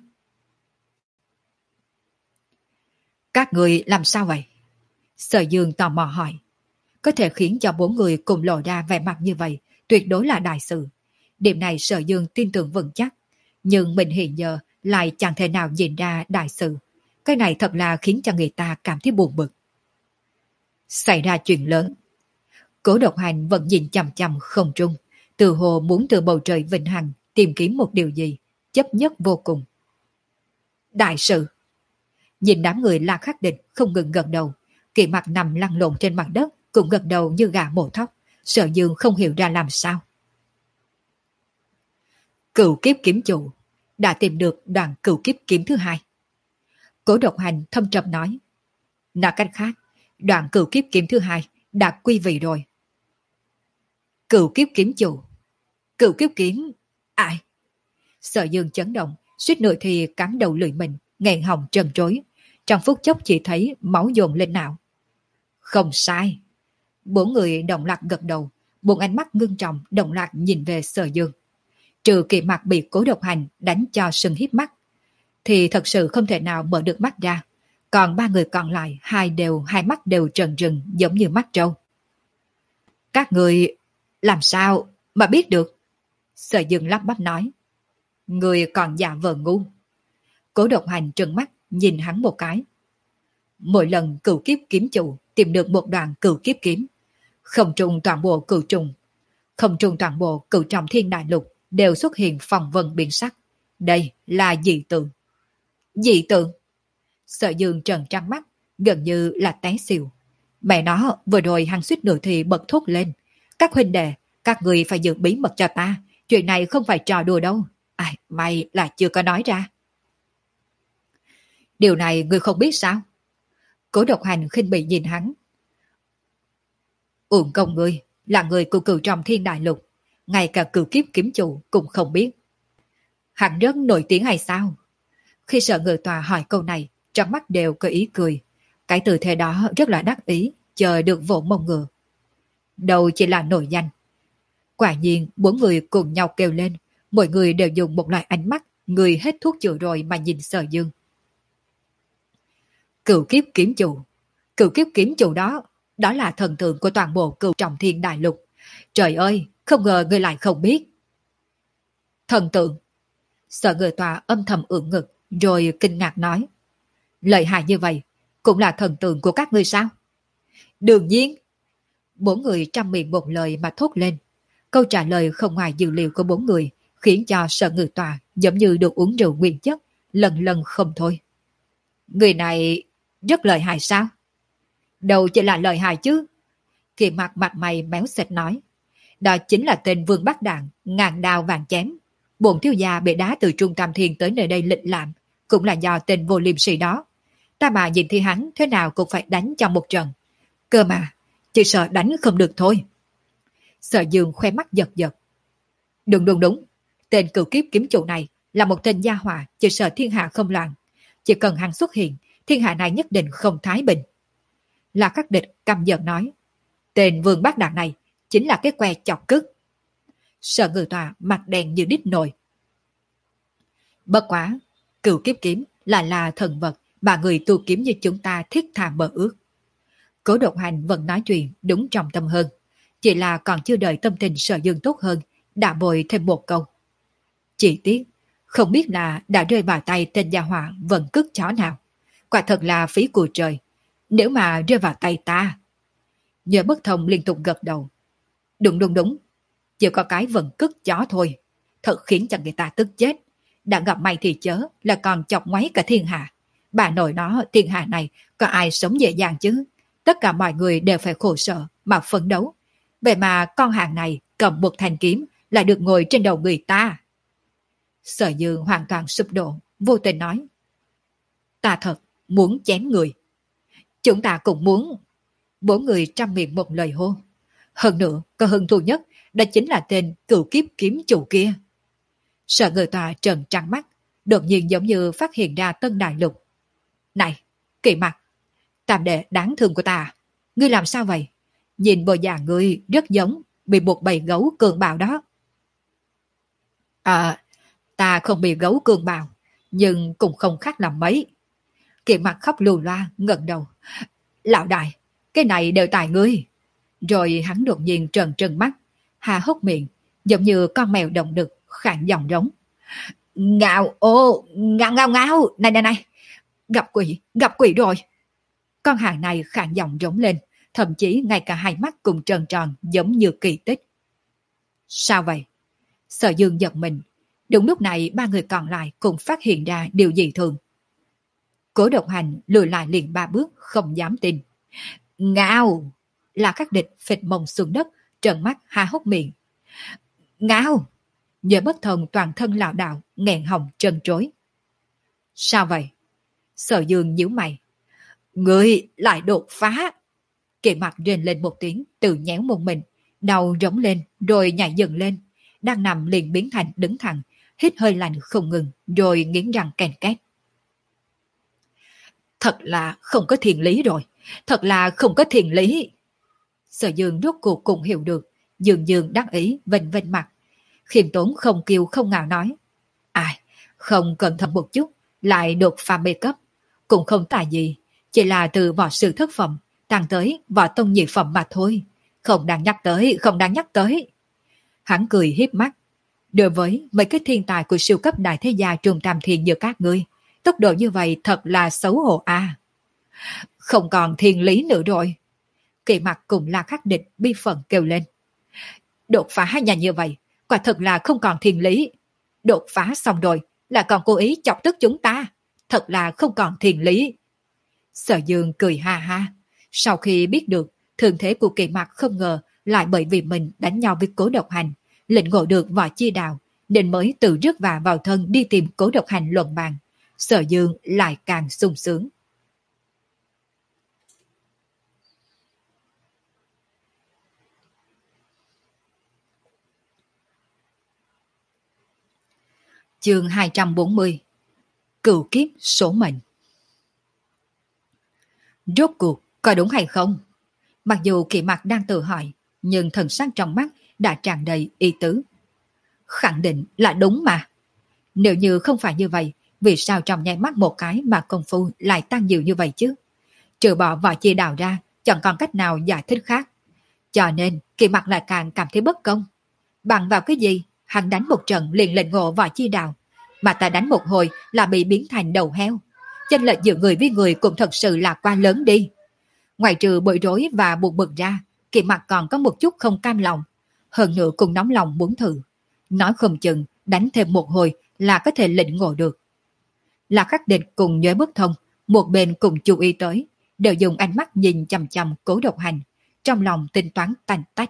Các người làm sao vậy? Sở Dương tò mò hỏi. Có thể khiến cho bốn người cùng lộ ra vẻ mặt như vậy, tuyệt đối là đại sự. Điểm này Sở Dương tin tưởng vững chắc, nhưng mình hiện giờ lại chẳng thể nào nhìn ra đại sự. Cái này thật là khiến cho người ta cảm thấy buồn bực. Xảy ra chuyện lớn. Cố Độc Hành vẫn nhìn chằm chằm không trung, từ hồ muốn từ bầu trời vĩnh hằng tìm kiếm một điều gì, chấp nhất vô cùng. Đại sự. Nhìn đám người La Khắc Địch không ngừng gật đầu, Kỳ Mặc nằm lăn lộn trên mặt đất cũng gật đầu như gà mổ thóc. Sở Dương không hiểu ra làm sao. Cửu kiếp kiếm chủ đã tìm được đoạn cửu kiếp kiếm thứ hai. Cố Độc Hành thâm trầm nói. Nói cách khác, đoạn cửu kiếp kiếm thứ hai đã quy vị rồi. Cửu kiếp kiếm chủ. Cửu kiếp kiếm. Ai? Sở Dương chấn động, suýt nữa thì cắn đầu lưỡi mình, nghẹn họng trần trối. Trong phút chốc chỉ thấy máu dồn lên não. Không sai. Bốn người đồng loạt gật đầu, bốn ánh mắt ngưng trọng đồng loạt nhìn về Sở Dương. Trừ Kỳ Mặc bị Cố Độc Hành đánh cho sưng híp mắt, thì thật sự không thể nào mở được mắt ra. Còn ba người còn lại, hai đều hai mắt đều trần trừng giống như mắt trâu. Các người làm sao mà biết được? Sở Dương lắp bắp nói. Người còn giả vờ ngu. Cố Độc Hành trừng mắt nhìn hắn một cái. Mỗi lần cửu kiếp kiếm chủ tìm được một đoạn cửu kiếp kiếm, không trùng toàn bộ cửu trùng, không trùng toàn bộ cửu trọng thiên đại lục đều xuất hiện phong vân biến sắc. Đây là dị tượng. Dị tượng? Sở Dương trợn trắng mắt, gần như là té xỉu. Mẹ nó, vừa rồi hắn suýt nửa thì bật thốt lên. Các huynh đệ, các người phải giữ bí mật cho ta. Chuyện này không phải trò đùa đâu. Ai, may là chưa có nói ra. Điều này ngươi không biết sao? Cố Độc Hành khinh bỉ nhìn hắn. Uổng công ngươi, là người của cửu trọng thiên đại lục. Ngay cả cửu kiếp kiếm chủ cũng không biết. Hắn rất nổi tiếng hay sao? Khi Sở Ngự Tòa hỏi câu này, trong mắt đều có ý cười. Cái tư thế đó rất là đắc ý, chờ được vỗ mông ngựa. Đâu chỉ là nổi danh. Quả nhiên, bốn người cùng nhau kêu lên, mỗi người đều dùng một loại ánh mắt, người hết thuốc chữa rồi mà nhìn Sở Dương. Cửu kiếp kiếm chủ. Cửu kiếp kiếm chủ đó, đó là thần tượng của toàn bộ cửu trọng thiên đại lục. Trời ơi, không ngờ người lại không biết. Thần tượng. Sở Ngự Tòa âm thầm ưỡn ngực, rồi kinh ngạc nói. Lợi hại như vậy, cũng là thần tượng của các ngươi sao? Đương nhiên. Bốn người trăm miệng một lời mà thốt lên. Câu trả lời không ngoài dữ liệu của bốn người, khiến cho Sở Ngự Tòa giống như được uống rượu nguyên chất, lần lần không thôi. Người này rất lợi hại sao? Đâu chỉ là lợi hại chứ. Kỳ Mặc mặt mày méo xẹt nói. Đó chính là tên Vương Bắc Đạn, ngàn đao vàng chém. Bổn thiếu gia bị đá từ trung tam thiên tới nơi đây lịch lãm, cũng là do tên vô liêm sỉ đó. Ta mà nhìn thấy hắn thế nào cũng phải đánh trong một trận. Cơ mà, chỉ sợ đánh không được thôi. Sở Dương khoe mắt giật giật. Đúng đúng đúng, tên cửu kiếp kiếm chủ này là một tên gia hỏa, chỉ sợ thiên hạ không loạn. Chỉ cần hắn xuất hiện, thiên hạ này nhất định không thái bình. La Khắc Địch căm giận nói. Tên Vương Bác Đạn này chính là cái que chọc cứt. Sở Ngự Tòa mặt đen như đít nồi. Bất quá, cửu kiếp kiếm là là thần vật mà người tu kiếm như chúng ta thiết thà mơ ước. Cố Độc Hành vẫn nói chuyện đúng trọng tâm hơn. Chỉ là còn chưa đợi tâm tình Sở Dương tốt hơn, đã bồi thêm một câu. Chỉ tiếc, không biết là đã rơi vào tay tên gia hỏa vẫn cứt chó nào. Quả thật là phí của trời. Nếu mà rơi vào tay ta. Nhớ Bất Thông liên tục gật đầu. Đúng đúng đúng. Chỉ có cái vẫn cứt chó thôi. Thật khiến cho người ta tức chết. Đã gặp may thì chớ là còn chọc ngoáy cả thiên hạ. Bà nội nó thiên hạ này có ai sống dễ dàng chứ. Tất cả mọi người đều phải khổ sở mà phấn đấu. Vậy mà con hàng này cầm một thanh kiếm lại được ngồi trên đầu người ta. Sở Dương hoàn toàn sụp đổ, vô tình nói. Ta thật muốn chém người. Chúng ta cũng muốn. Bốn người trăm miệng một lời hô. Hơn nữa, có hứng thú nhất, đó chính là tên cửu kiếp kiếm chủ kia. Sở Ngự Tòa trợn trắng mắt, đột nhiên giống như phát hiện ra tân đại lục. Này, Kỳ Mặc, tam đệ đáng thương của ta, ngươi làm sao vậy? Nhìn bộ dạng ngươi rất giống, bị một bầy gấu cường bạo đó. À, ta không bị gấu cường bạo, nhưng cũng không khác làm mấy. Kỳ mặt khóc lù loa, ngẩng đầu. Lão đại, cái này đều tại ngươi. Rồi hắn đột nhiên trợn trừng mắt, há hốc miệng, giống như con mèo động đực, khản giọng rống. Ngao, ô, ngao ngao ngao, này này này, gặp quỷ, gặp quỷ rồi. Con hàng này khản giọng rống lên, thậm chí ngay cả hai mắt cùng tròn tròn giống như kỳ tích. Sao vậy? Sở Dương giật mình. Đúng lúc này ba người còn lại cũng phát hiện ra điều gì thường. Cố Độc Hành lùi lại liền ba bước, không dám tin. Ngao! Là Khắc Địch phịch mông xuống đất, trợn mắt há hốc miệng. Ngao! Nhớ bất thần toàn thân lảo đảo, nghẹn họng trân trối. Sao vậy? Sở Dương nhíu mày. Người lại đột phá! Kỳ mặt rên lên một tiếng, tự nhéo một mình, đầu rống lên, rồi nhảy dần lên. Đang nằm liền biến thành đứng thẳng, hít hơi lạnh không ngừng, rồi nghiến răng ken két. Thật là không có thiện lý rồi, thật là không có thiện lý. Sở Dương rốt cuộc cũng hiểu được, dường dường đắc ý, vênh vênh mặt. Khiêm tốn không kiêu không ngạo nói. Ai, không cẩn thận một chút, lại đột phá mê cấp. Cũng không tài gì, chỉ là từ võ sư thất phẩm, tăng tới võ tông nhị phẩm mà thôi. Không đáng nhắc tới, không đáng nhắc tới. Hắn cười hiếp mắt. Đối với mấy cái thiên tài của siêu cấp đại thế gia Trung Tam Thiên như các ngươi, tốc độ như vậy thật là xấu hổ à. Không còn thiên lý nữa rồi. Kỳ mặt cùng La Khắc Địch bi phận kêu lên. Đột phá nhanh như vậy, quả thật là không còn thiên lý. Đột phá xong rồi, là còn cố ý chọc tức chúng ta. Thật là không còn thiên lý. Sở Dương cười ha ha. Sau khi biết được, thường thế của Kỳ mặt không ngờ lại bởi vì mình đánh nhau với Cố Độc Hành, lĩnh ngộ được võ chi đạo, nên mới tự rước vả vào thân đi tìm Cố Độc Hành luận bàn. Sở Dương lại càng sung sướng. Chương hai trăm bốn mươi. Cửu kiếp số mệnh. Rốt cuộc, có đúng hay không? Mặc dù Kỳ mặt đang tự hỏi, nhưng thần sắc trong mắt đã tràn đầy ý tứ. Khẳng định là đúng mà. Nếu như không phải như vậy, vì sao trong nháy mắt một cái mà công phu lại tăng nhiều như vậy chứ? Trừ bỏ võ chi đạo ra, chẳng còn cách nào giải thích khác. Cho nên, Kỳ mặt lại càng cảm thấy bất công. Bằng vào cái gì, hắn đánh một trận liền lệnh ngộ võ chi đạo, mà ta đánh một hồi là bị biến thành đầu heo. Chênh lệch giữa người với người cũng thật sự là quá lớn đi. Ngoài trừ bối rối và buồn bực ra, Kỳ mặt còn có một chút không cam lòng. Hơn nữa cũng nóng lòng muốn thử. Nói không chừng, đánh thêm một hồi là có thể lĩnh ngộ được. Là Khắc Địch cùng Nhuế Bất Thông, một bên cùng chú ý tới, đều dùng ánh mắt nhìn chằm chằm Cố Độc Hành, trong lòng tính toán tanh tách.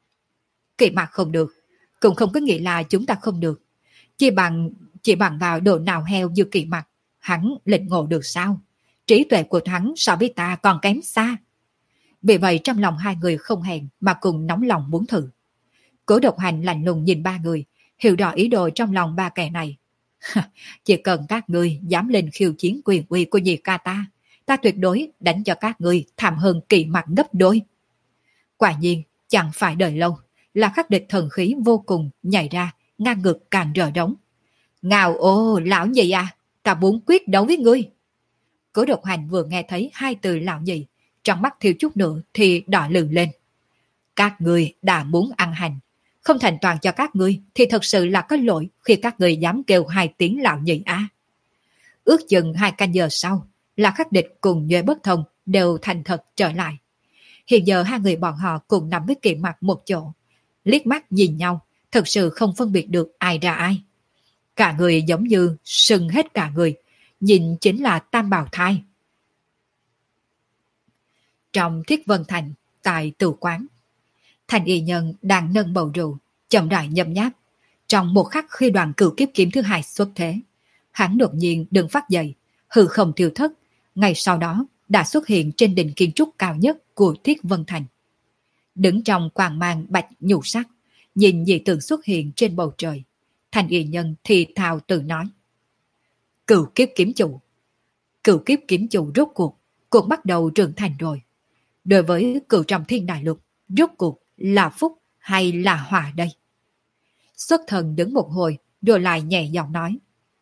Kỳ mặt không được, cũng không có nghĩa là chúng ta không được. Chỉ bằng, chỉ bằng vào độ nào heo như Kỳ mặt, hắn lĩnh ngộ được sao? Trí tuệ của hắn so với ta còn kém xa. Vì vậy trong lòng hai người không hẹn mà cùng nóng lòng muốn thử. Cố Độc Hành lạnh lùng nhìn ba người, hiểu rõ ý đồ trong lòng ba kẻ này. Chỉ cần các ngươi dám lên khiêu chiến quyền uy của nhị ca ta, ta tuyệt đối đánh cho các ngươi thảm hơn Kỳ mặt gấp đôi. Quả nhiên, chẳng phải đợi lâu, là Khắc Địch thần khí vô cùng nhảy ra, ngang ngực càng rờ đống. Ngào ô, lão nhị à, ta muốn quyết đấu với ngươi. Cố Độc Hành vừa nghe thấy hai từ lão nhị, trong mắt thiếu chút nữa thì đỏ lừng lên. Các ngươi đã muốn ăn hành, không thành toàn cho các ngươi thì thật sự là có lỗi khi các ngươi dám kêu hai tiếng lão nhị á. Ước chừng hai canh giờ sau, là Khắc Địch cùng Nhuế Bất Thông đều thành thật trở lại. Hiện giờ hai người bọn họ cùng nằm với Kỳ mặt một chỗ, liếc mắt nhìn nhau, thật sự không phân biệt được ai ra ai. Cả người giống như sưng hết cả người, nhìn chính là tam bào thai. Trong Thiết Vân Thành, tại tử quán, Thành Y Nhân đang nâng bầu rượu, chậm rãi nhấm nháp. Trong một khắc khi đoàn cửu kiếp kiếm thứ hai xuất thế, hắn đột nhiên đứng phát dậy, hư không tiêu thất, ngay sau đó đã xuất hiện trên đỉnh kiến trúc cao nhất của Thiết Vân Thành. Đứng trong quang mang bạch nhũ sắc, nhìn dị tượng xuất hiện trên bầu trời, Thành Y Nhân thì thào tự nói. Cửu kiếp kiếm chủ, cửu kiếp kiếm chủ rốt cuộc cũng bắt đầu trưởng thành rồi. Đối với cửu trong thiên đại lục, rốt cuộc là phúc hay là hỏa đây? Xuất thần đứng một hồi rồi lại nhẹ giọng nói.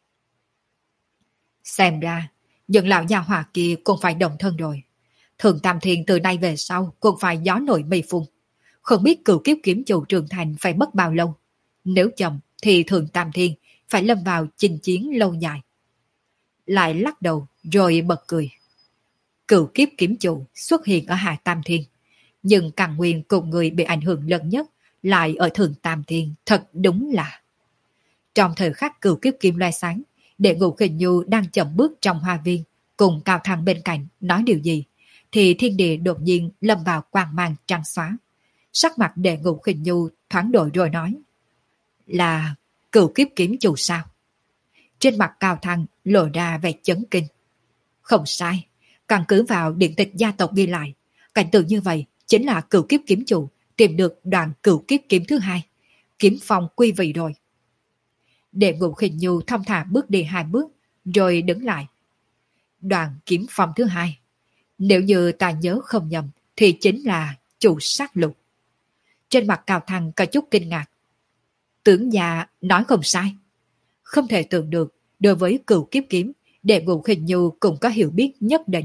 Xem ra, những lão nhà hỏa kia cũng phải đồng thân rồi. Thường Tam Thiên từ nay về sau cũng phải gió nổi mây phun. Không biết cửu kiếp kiếm chủ trưởng thành phải mất bao lâu. Nếu chậm thì Thường Tam Thiên phải lâm vào chinh chiến lâu dài. Lại lắc đầu rồi bật cười. Cửu kiếp kiếm chủ xuất hiện ở Hạ Tam Thiên. Nhưng càng nguyên cùng người bị ảnh hưởng lớn nhất lại ở Thường Tam Thiên, thật đúng là. Trong thời khắc cửu kiếp kim loe sáng, Đệ Ngũ Khinh Nhu đang chậm bước trong hoa viên, cùng Cao Thăng bên cạnh nói điều gì, thì thiên địa đột nhiên lâm vào quang mang trắng xóa. Sắc mặt Đệ Ngũ Khinh Nhu thoáng đổi rồi nói. Là cửu kiếp kiếm chủ sao? Trên mặt Cao Thăng lộ ra vẻ chấn kinh. Không sai, căn cứ vào điện tịch gia tộc ghi lại, cảnh tượng như vậy chính là cửu kiếp kiếm chủ tìm được đoạn cửu kiếp kiếm thứ hai, kiếm phong quy vị rồi. Đệ Ngũ Khinh Nhu thong thả bước đi hai bước, rồi đứng lại. Đoạn kiếm phong thứ hai, nếu như ta nhớ không nhầm, thì chính là chủ sát lục. Trên mặt Cao Thăng có chút kinh ngạc. Tưởng già nói không sai. Không thể tưởng được, đối với cửu kiếp kiếm, Đệ Ngũ Khinh Nhu cũng có hiểu biết nhất định.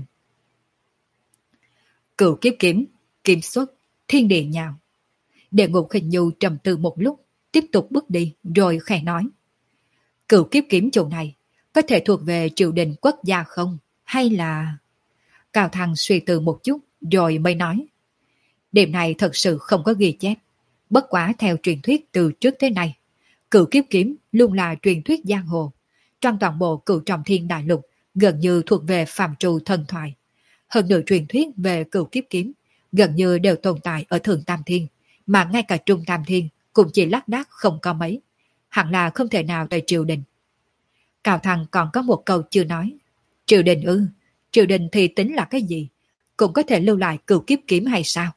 Cửu kiếp kiếm, kiếm xuất, thiên địa nhào. Đệ Ngũ Khinh Nhu trầm tư một lúc, tiếp tục bước đi, rồi khẽ nói. Cửu kiếp kiếm chủ này, có thể thuộc về triều đình quốc gia không? Hay là... Cao Thăng suy tư một chút, rồi mới nói. Điểm này thật sự không có ghi chép. Bất quá theo truyền thuyết từ trước tới nay, cửu kiếp kiếm luôn là truyền thuyết giang hồ. Trong toàn bộ cửu trọng thiên đại lục, gần như thuộc về phàm trù thần thoại. Hơn nữa truyền thuyết về cửu kiếp kiếm, gần như đều tồn tại ở Thượng Tam Thiên, mà ngay cả Trung Tam Thiên cũng chỉ lác đác không có mấy. Hẳn là không thể nào tại triều đình. Cao Thăng còn có một câu chưa nói. Triều đình ư, triều đình thì tính là cái gì? Cũng có thể lưu lại cửu kiếp kiếm hay sao?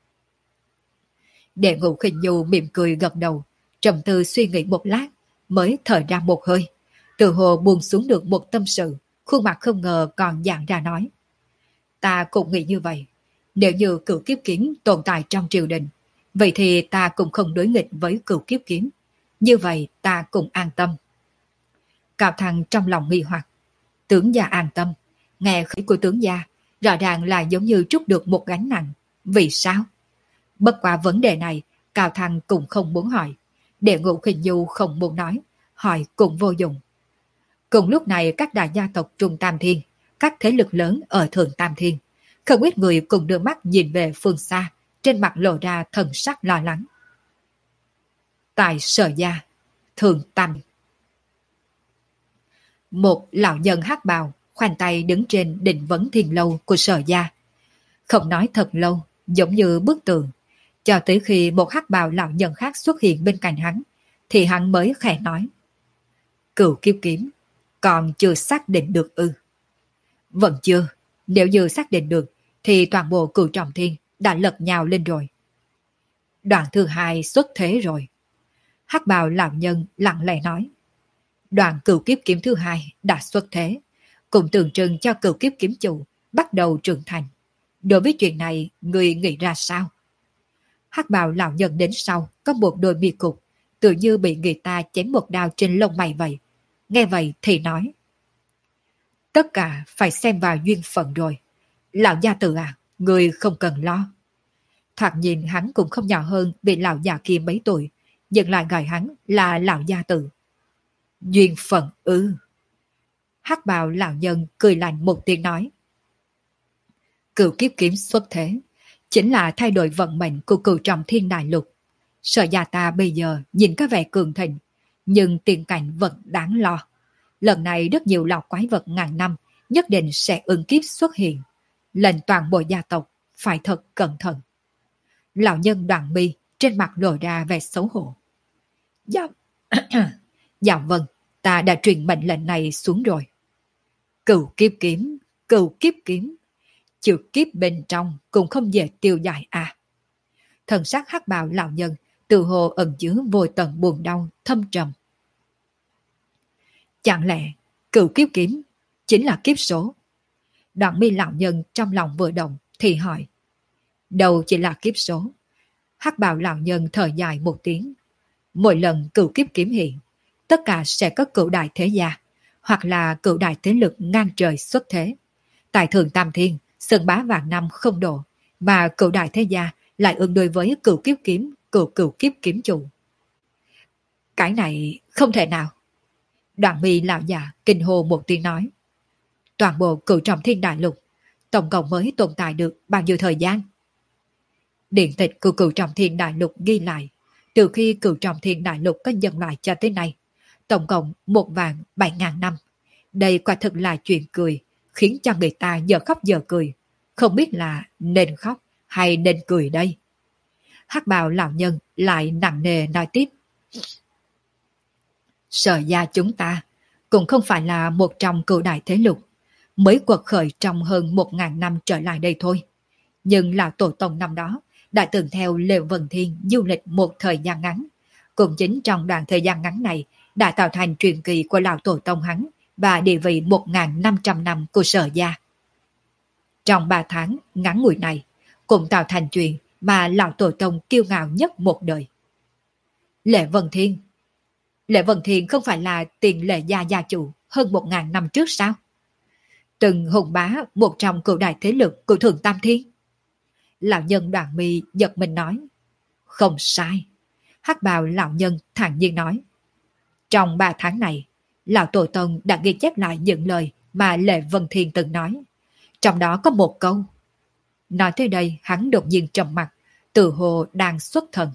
Đệ Ngũ Khinh Nhu mỉm cười gật đầu, trầm tư suy nghĩ một lát, mới thở ra một hơi. Từ hồ buông xuống được một tâm sự, khuôn mặt không ngờ còn dạng ra nói. Ta cũng nghĩ như vậy. Nếu như cửu kiếp kiếm tồn tại trong triều đình, vậy thì ta cũng không đối nghịch với cửu kiếp kiếm. Như vậy ta cũng an tâm. Cao Thăng trong lòng nghi hoặc. Tướng gia an tâm. Nghe khí của tướng gia, rõ ràng là giống như trút được một gánh nặng. Vì sao? Bất qua vấn đề này, Cao Thăng cũng không muốn hỏi. Đệ Ngũ Khinh Nhu không muốn nói, hỏi cũng vô dụng. Cùng lúc này các đại gia tộc Trung Tam Thiên, các thế lực lớn ở Thượng Tam Thiên, không ít người cùng đưa mắt nhìn về phương xa, trên mặt lộ ra thần sắc lo lắng. Tại Sở Gia, Thượng Tam, một lão nhân hắc bào khoanh tay đứng trên đỉnh vấn thiên lâu của Sở Gia. Không nói thật lâu, giống như bức tường, cho tới khi một hắc bào lão nhân khác xuất hiện bên cạnh hắn, thì hắn mới khẽ nói. Cửu kiếp kiếm, còn chưa xác định được ư? Vẫn chưa, nếu như xác định được, thì toàn bộ cửu trọng thiên đã lật nhào lên rồi. Đoạn thứ hai xuất thế rồi. Hắc bào lão nhân lặng lẽ nói. Đoạn cửu kiếp kiếm thứ hai đã xuất thế, cũng tượng trưng cho cửu kiếp kiếm chủ bắt đầu trưởng thành. Đối với chuyện này, người nghĩ ra sao? Hắc bào lão nhân đến sau có một đôi mi cục, tự như bị người ta chém một đao trên lông mày vậy. Nghe vậy thì nói. Tất cả phải xem vào duyên phận rồi. Lão gia tử à, người không cần lo. Thoạt nhìn hắn cũng không nhỏ hơn vị lão già kia mấy tuổi, nhưng lại gọi hắn là lão gia tử. Duyên phận ư? Hắc bào lão nhân cười lạnh một tiếng nói. Cửu kiếp kiếm xuất thế, chính là thay đổi vận mệnh của cửu trọng thiên đại lục. Sở gia ta bây giờ nhìn có vẻ cường thịnh, nhưng tiền cảnh vẫn đáng lo. Lần này rất nhiều lão quái vật ngàn năm nhất định sẽ ứng kiếp xuất hiện. Lệnh toàn bộ gia tộc phải thật cẩn thận. Lão nhân đoạn mi trên mặt lộ ra vẻ xấu hổ. Dạ, dạ vâng, ta đã truyền mệnh lệnh này xuống rồi. Cửu kiếp kiếm, cửu kiếp kiếm. Chữ kiếp bên trong cũng không dễ tiêu giải à. Thần sắc hắc bào lão nhân từ hồ ẩn chứa vô tận buồn đau thâm trầm. Chẳng lẽ cửu kiếp kiếm chính là kiếp số? Đoạn mi lão nhân trong lòng vừa động thì hỏi. Đâu chỉ là kiếp số. Hắc bào lão nhân thở dài một tiếng. Mỗi lần cửu kiếp kiếm hiện, tất cả sẽ có cửu đại thế gia, hoặc là cửu đại thế lực ngang trời xuất thế. Tại Thường Tam Thiên, sân bá vạn năm không độ, mà cửu đại thế gia lại ứng đối với cửu kiếp kiếm, cửu cửu kiếp kiếm chủ. Cái này không thể nào. Đoạn mi lão già kinh hô một tiếng nói. Toàn bộ cửu trọng thiên đại lục, tổng cộng mới tồn tại được bao nhiêu thời gian? Điện tịch của cửu trọng thiên đại lục ghi lại, từ khi cửu trọng thiên đại lục có nhân loại cho tới nay, tổng cộng một vạn bảy ngàn năm. Đây quả thực là chuyện cười, khiến cho người ta giờ khóc giờ cười. Không biết là nên khóc hay nên cười đây. Hắc bào lão nhân lại nặng nề nói tiếp. Sở gia chúng ta cũng không phải là một trong cửu đại thế lục, mới quật khởi trong hơn một ngàn năm trở lại đây thôi. Nhưng lão tổ tông năm đó đã từng theo Lê Vân Thiên du lịch một thời gian ngắn. Cũng chính trong đoạn thời gian ngắn này đã tạo thành truyền kỳ của lão tổ tông hắn và địa vị một nghìn năm trăm năm của sở gia. Trong ba tháng ngắn ngủi này cũng tạo thành chuyện mà lão tổ tông kiêu ngạo nhất một đời. Lệ Vân Thiên Lệ Vân Thiên không phải là tiền lệ gia gia chủ hơn một ngàn năm trước sao? Từng hùng bá một trong cửu đại thế lực của Thường Tam Thiên. Lão nhân Đoạn Mi giật mình nói. Không sai. Hắc bào lão nhân thản nhiên nói. Trong ba tháng này, lão tổ tông đã ghi chép lại những lời mà Lệ Vân Thiên từng nói. Trong đó có một câu. Nói tới đây hắn đột nhiên trầm mặt, tự hồ đang xuất thần.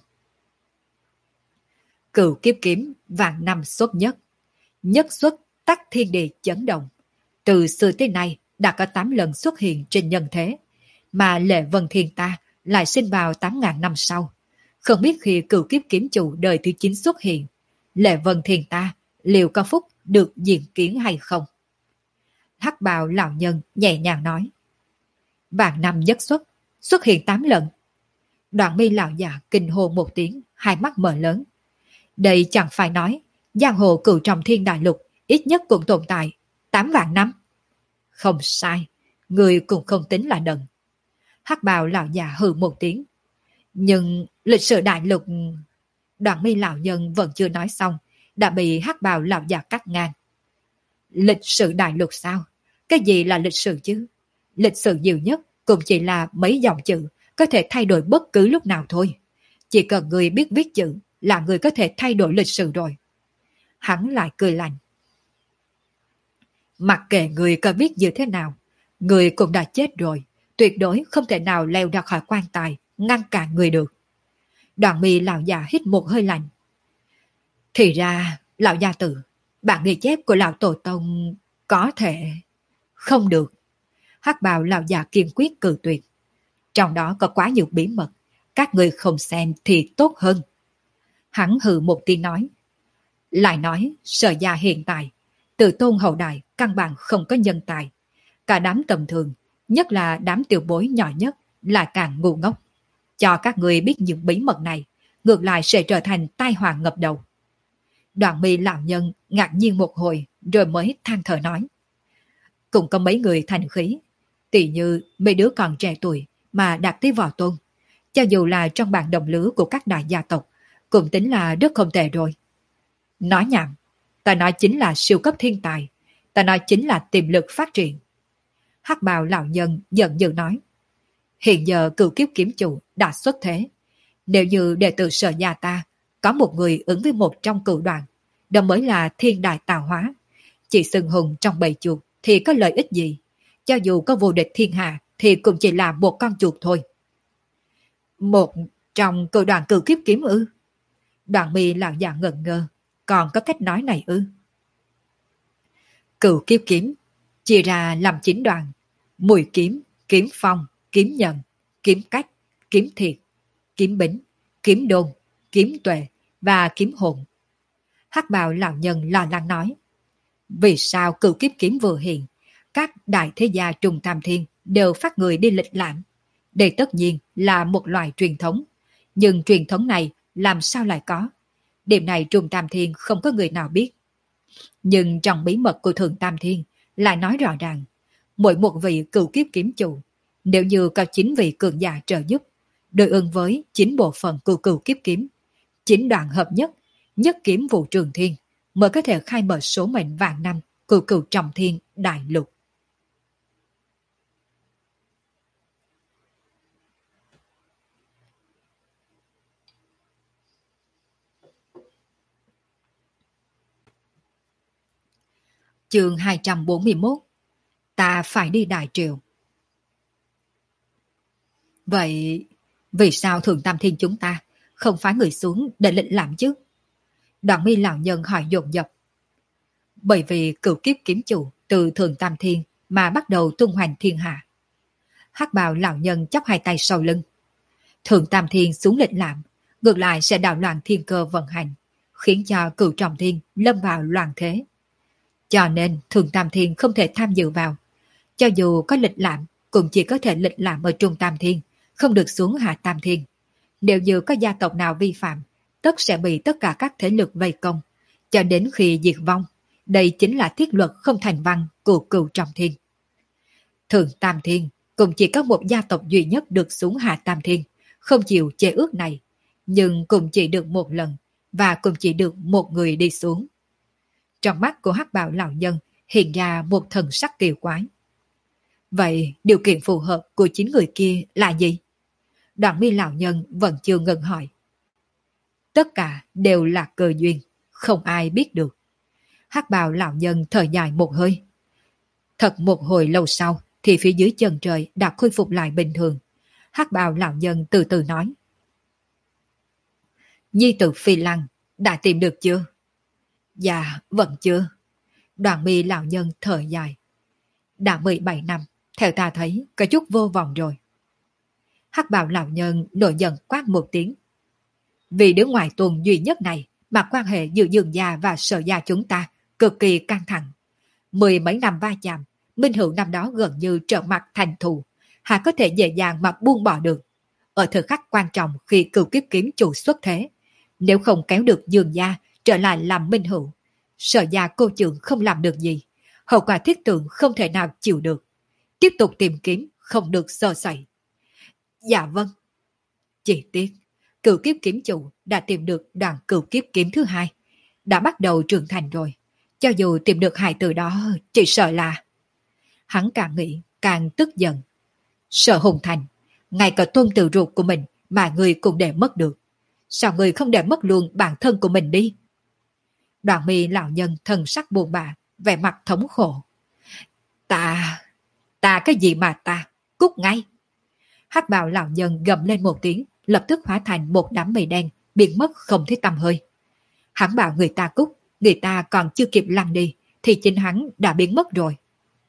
Cửu kiếp kiếm vạn năm xuất nhất. Nhất xuất tắc thiên địa chấn động. Từ xưa tới nay đã có tám lần xuất hiện trên nhân thế. Mà Lệ Vân Thiên ta lại sinh vào tám ngàn năm sau. Không biết khi cửu kiếp kiếm chủ đời thứ chín xuất hiện, Lệ Vân Thiên ta liệu có phúc được diện kiến hay không? Hắc bào lão nhân nhẹ nhàng nói. Vạn năm nhất xuất, xuất hiện tám lần. Đoạn mi lão già kinh hô một tiếng, hai mắt mở lớn. Đây chẳng phải nói, giang hồ cửu trọng thiên đại lục ít nhất cũng tồn tại tám vạn năm. Không sai, người cũng không tính là đần. Hắc bào lão già hừ một tiếng. Nhưng lịch sử đại lục... Đoạn mi lão nhân vẫn chưa nói xong, đã bị hắc bào lão già cắt ngang. Lịch sử đại lục sao? Cái gì là lịch sử chứ? Lịch sử nhiều nhất cũng chỉ là mấy dòng chữ, có thể thay đổi bất cứ lúc nào thôi. Chỉ cần người biết viết chữ là người có thể thay đổi lịch sử rồi. Hắn lại cười lạnh. Mặc kệ người có viết như thế nào, người cũng đã chết rồi, tuyệt đối không thể nào leo ra khỏi quan tài, ngăn cản người được. Đoạn mi lão già hít một hơi lạnh. Thì ra, lão gia tử, bản ghi chép của lão tổ tông có thể... Không được. Hắc bào lão già kiên quyết cự tuyệt. Trong đó có quá nhiều bí mật, các người không xem thì tốt hơn. Hắn hừ một tiếng nói. Lại nói, sở gia hiện tại, từ tôn hậu đại căn bản không có nhân tài. Cả đám tầm thường, nhất là đám tiểu bối nhỏ nhất, là càng ngu ngốc. Cho các người biết những bí mật này, ngược lại sẽ trở thành tai họa ngập đầu. Đoạn mi lão nhân ngạc nhiên một hồi, rồi mới than thở nói. Cũng có mấy người thành khí, tỷ như mấy đứa còn trẻ tuổi mà đạt tới võ tôn. Cho dù là trong bảng đồng lứa của các đại gia tộc, cũng tính là rất không tệ rồi. Nói nhảm, ta nói chính là siêu cấp thiên tài, ta nói chính là tiềm lực phát triển. Hắc bào lão nhân giận dữ nói. Hiện giờ cửu kiếp kiếm chủ đã xuất thế. Nếu như đệ tử sở gia ta có một người ứng với một trong cửu đoàn, đó mới là thiên đại tạo hóa. Chỉ xưng hùng trong bầy chuột thì có lợi ích gì? Cho dù có vô địch thiên hạ thì cũng chỉ là một con chuột thôi. Một trong cửu đoàn cửu kiếp kiếm ư? Đoạn mi lão già ngẩn ngơ. Còn có cách nói này ư? Cửu kiếp kiếm chia ra làm chín đoàn: mùi kiếm, kiếm phong, kiếm nhận, kiếm cách, kiếm thiệt, kiếm bính, kiếm đôn, kiếm tuệ và kiếm hồn. Hắc bào lão nhân lo lắng nói. Vì sao cửu kiếp kiếm vừa hiện, các đại thế gia Trung Tam Thiên đều phát người đi lịch lãm? Đây tất nhiên là một loại truyền thống, nhưng truyền thống này làm sao lại có? Điểm này Trung Tam Thiên không có người nào biết. Nhưng trong bí mật của Thượng Tam Thiên lại nói rõ ràng, mỗi một vị cửu kiếp kiếm chủ, nếu như có chín vị cường giả trợ giúp, đối ứng với chín bộ phận của cửu kiếp kiếm, chín đoạn hợp nhất, nhất kiếm vụ trường thiên, mới có thể khai mở số mệnh vạn năm của cửu trọng thiên đại lục. Chương hai trăm bốn mươi mốt. Ta phải đi Đại Triều. Vậy vì sao Thượng Tam Thiên chúng ta không phái người xuống để lệnh làm chứ? Đoạn mi lão nhân hỏi dồn dập. Bởi vì cửu kiếp kiếm chủ từ Thượng Tam Thiên mà bắt đầu tung hoành thiên hạ. Hắc bào lão nhân chắp hai tay sau lưng. Thượng Tam Thiên xuống lệnh làm, ngược lại sẽ đảo loạn thiên cơ vận hành, khiến cho cửu trọng thiên lâm vào loạn thế. Cho nên Thượng Tam Thiên không thể tham dự vào. Cho dù có lịch làm, cũng chỉ có thể lịch làm ở Trung Tam Thiên, không được xuống Hạ Tam Thiên. Nếu như có gia tộc nào vi phạm, tất sẽ bị tất cả các thế lực vây công, cho đến khi diệt vong. Đây chính là thiết luật không thành văn của cửu trọng thiên. Thượng Tam Thiên cũng chỉ có một gia tộc duy nhất được xuống Hạ Tam Thiên, không chịu chế ước này, nhưng cũng chỉ được một lần, và cũng chỉ được một người đi xuống. Trong mắt của Hắc Bào lão nhân hiện ra một thần sắc kỳ quái. Vậy điều kiện phù hợp của chín người kia là gì? Đoạn mi lão nhân vẫn chưa ngừng hỏi. Tất cả đều là cơ duyên, không ai biết được. Hắc Bào lão nhân thở dài một hơi. Thật một hồi lâu sau thì phía dưới chân trời đã khôi phục lại bình thường. Hắc Bào lão nhân từ từ nói. Nhi tử Phi Lăng đã tìm được chưa? Dạ, vẫn chưa. Đoạn mi lão nhân thở dài. Đã mười bảy năm, theo ta thấy có chút vô vọng rồi. Hắc Bào lão nhân nổi giận quát một tiếng. Vì đứa ngoài tuần duy nhất này mà quan hệ giữa Dương gia và Sở gia chúng ta cực kỳ căng thẳng. Mười mấy năm va chạm, Minh Hữu năm đó gần như trở mặt thành thù, hà có thể dễ dàng mà buông bỏ được. Ở thời khắc quan trọng khi cửu kiếp kiếm chủ xuất thế, nếu không kéo được Dương gia trở lại làm Minh Hữu, Sở gia cô trưởng không làm được gì, hậu quả thiết tượng không thể nào chịu được. Tiếp tục tìm kiếm, không được sơ sẩy. Dạ vâng. Chỉ tiếc, cửu kiếp kiếm chủ đã tìm được đoạn cửu kiếp kiếm thứ hai, đã bắt đầu trưởng thành rồi. Cho dù tìm được hài từ đó, chỉ sợ là... Hắn càng nghĩ, càng tức giận. Sở Hùng Thành, ngay cả tôn tử ruột của mình mà người cũng để mất được. Sao người không để mất luôn bản thân của mình đi? Đoạn mi lão nhân thần sắc buồn bã, vẻ mặt thống khổ. Ta... Ta cái gì mà ta? Cút ngay! Hắc Bào lão nhân gầm lên một tiếng, lập tức hóa thành một đám mây đen, biến mất không thấy tăm hơi. Hắn bảo người ta cút, người ta còn chưa kịp lăn đi, thì chính hắn đã biến mất rồi.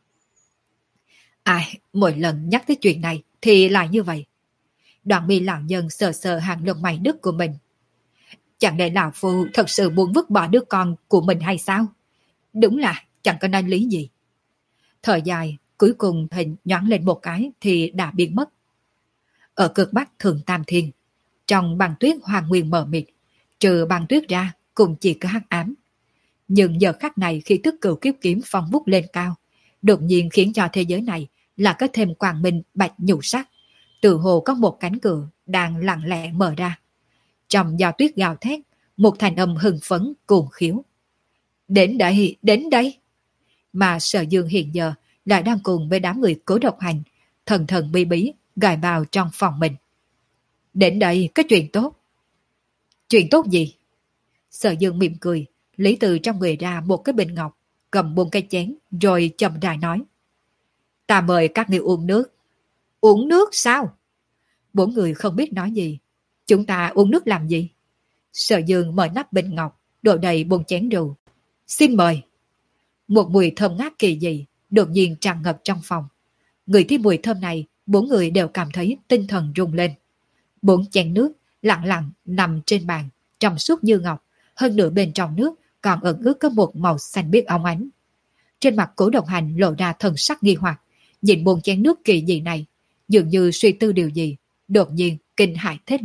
Ai, mỗi lần nhắc tới chuyện này thì lại như vậy. Đoạn mi lão nhân sờ sờ hàng lông mày đứt của mình. Chẳng lẽ lão phu thật sự muốn vứt bỏ đứa con của mình hay sao? Đúng là chẳng có nói lý gì. Thời dài, cuối cùng hình nhoáng lên một cái thì đã biến mất. Ở cực bắc Thượng Tam Thiên, trong băng tuyết hoàng nguyên mờ mịt, trừ băng tuyết ra cũng chỉ có hắc ám. Nhưng giờ khắc này khi tức cửu kiếp kiếm phong vút lên cao, đột nhiên khiến cho thế giới này là có thêm quang minh bạch nhũ sắc, từ hồ có một cánh cửa đang lặng lẽ mở ra. Trong gió tuyết gào thét, một thành âm hưng phấn cuồng khiếu. Đến đây, đến đây! Mà Sở Dương hiện giờ lại đang cùng với đám người Cố Độc Hành, thần thần bí bí gài vào trong phòng mình. Đến đây có chuyện tốt. Chuyện tốt gì? Sở Dương mỉm cười, lấy từ trong người ra một cái bình ngọc, cầm buông cái chén, rồi chậm rãi nói. Ta mời các ngươi uống nước. Uống nước sao? Bốn người không biết nói gì. Chúng ta uống nước làm gì? Sở Dương mở nắp bình ngọc, đổ đầy buông chén rượu. Xin mời. Một mùi thơm ngát kỳ dị đột nhiên tràn ngập trong phòng. Người thấy mùi thơm này, bốn người đều cảm thấy tinh thần rung lên. Bốn chén nước lặng lặng nằm trên bàn, trong suốt như ngọc, hơn nửa bên trong nước còn ẩn ướt có một màu xanh biếc óng ánh. Trên mặt Cố Độc Hành lộ ra thần sắc nghi hoặc, nhìn bốn chén nước kỳ dị này, dường như suy tư điều gì, đột nhiên kinh hãi thét.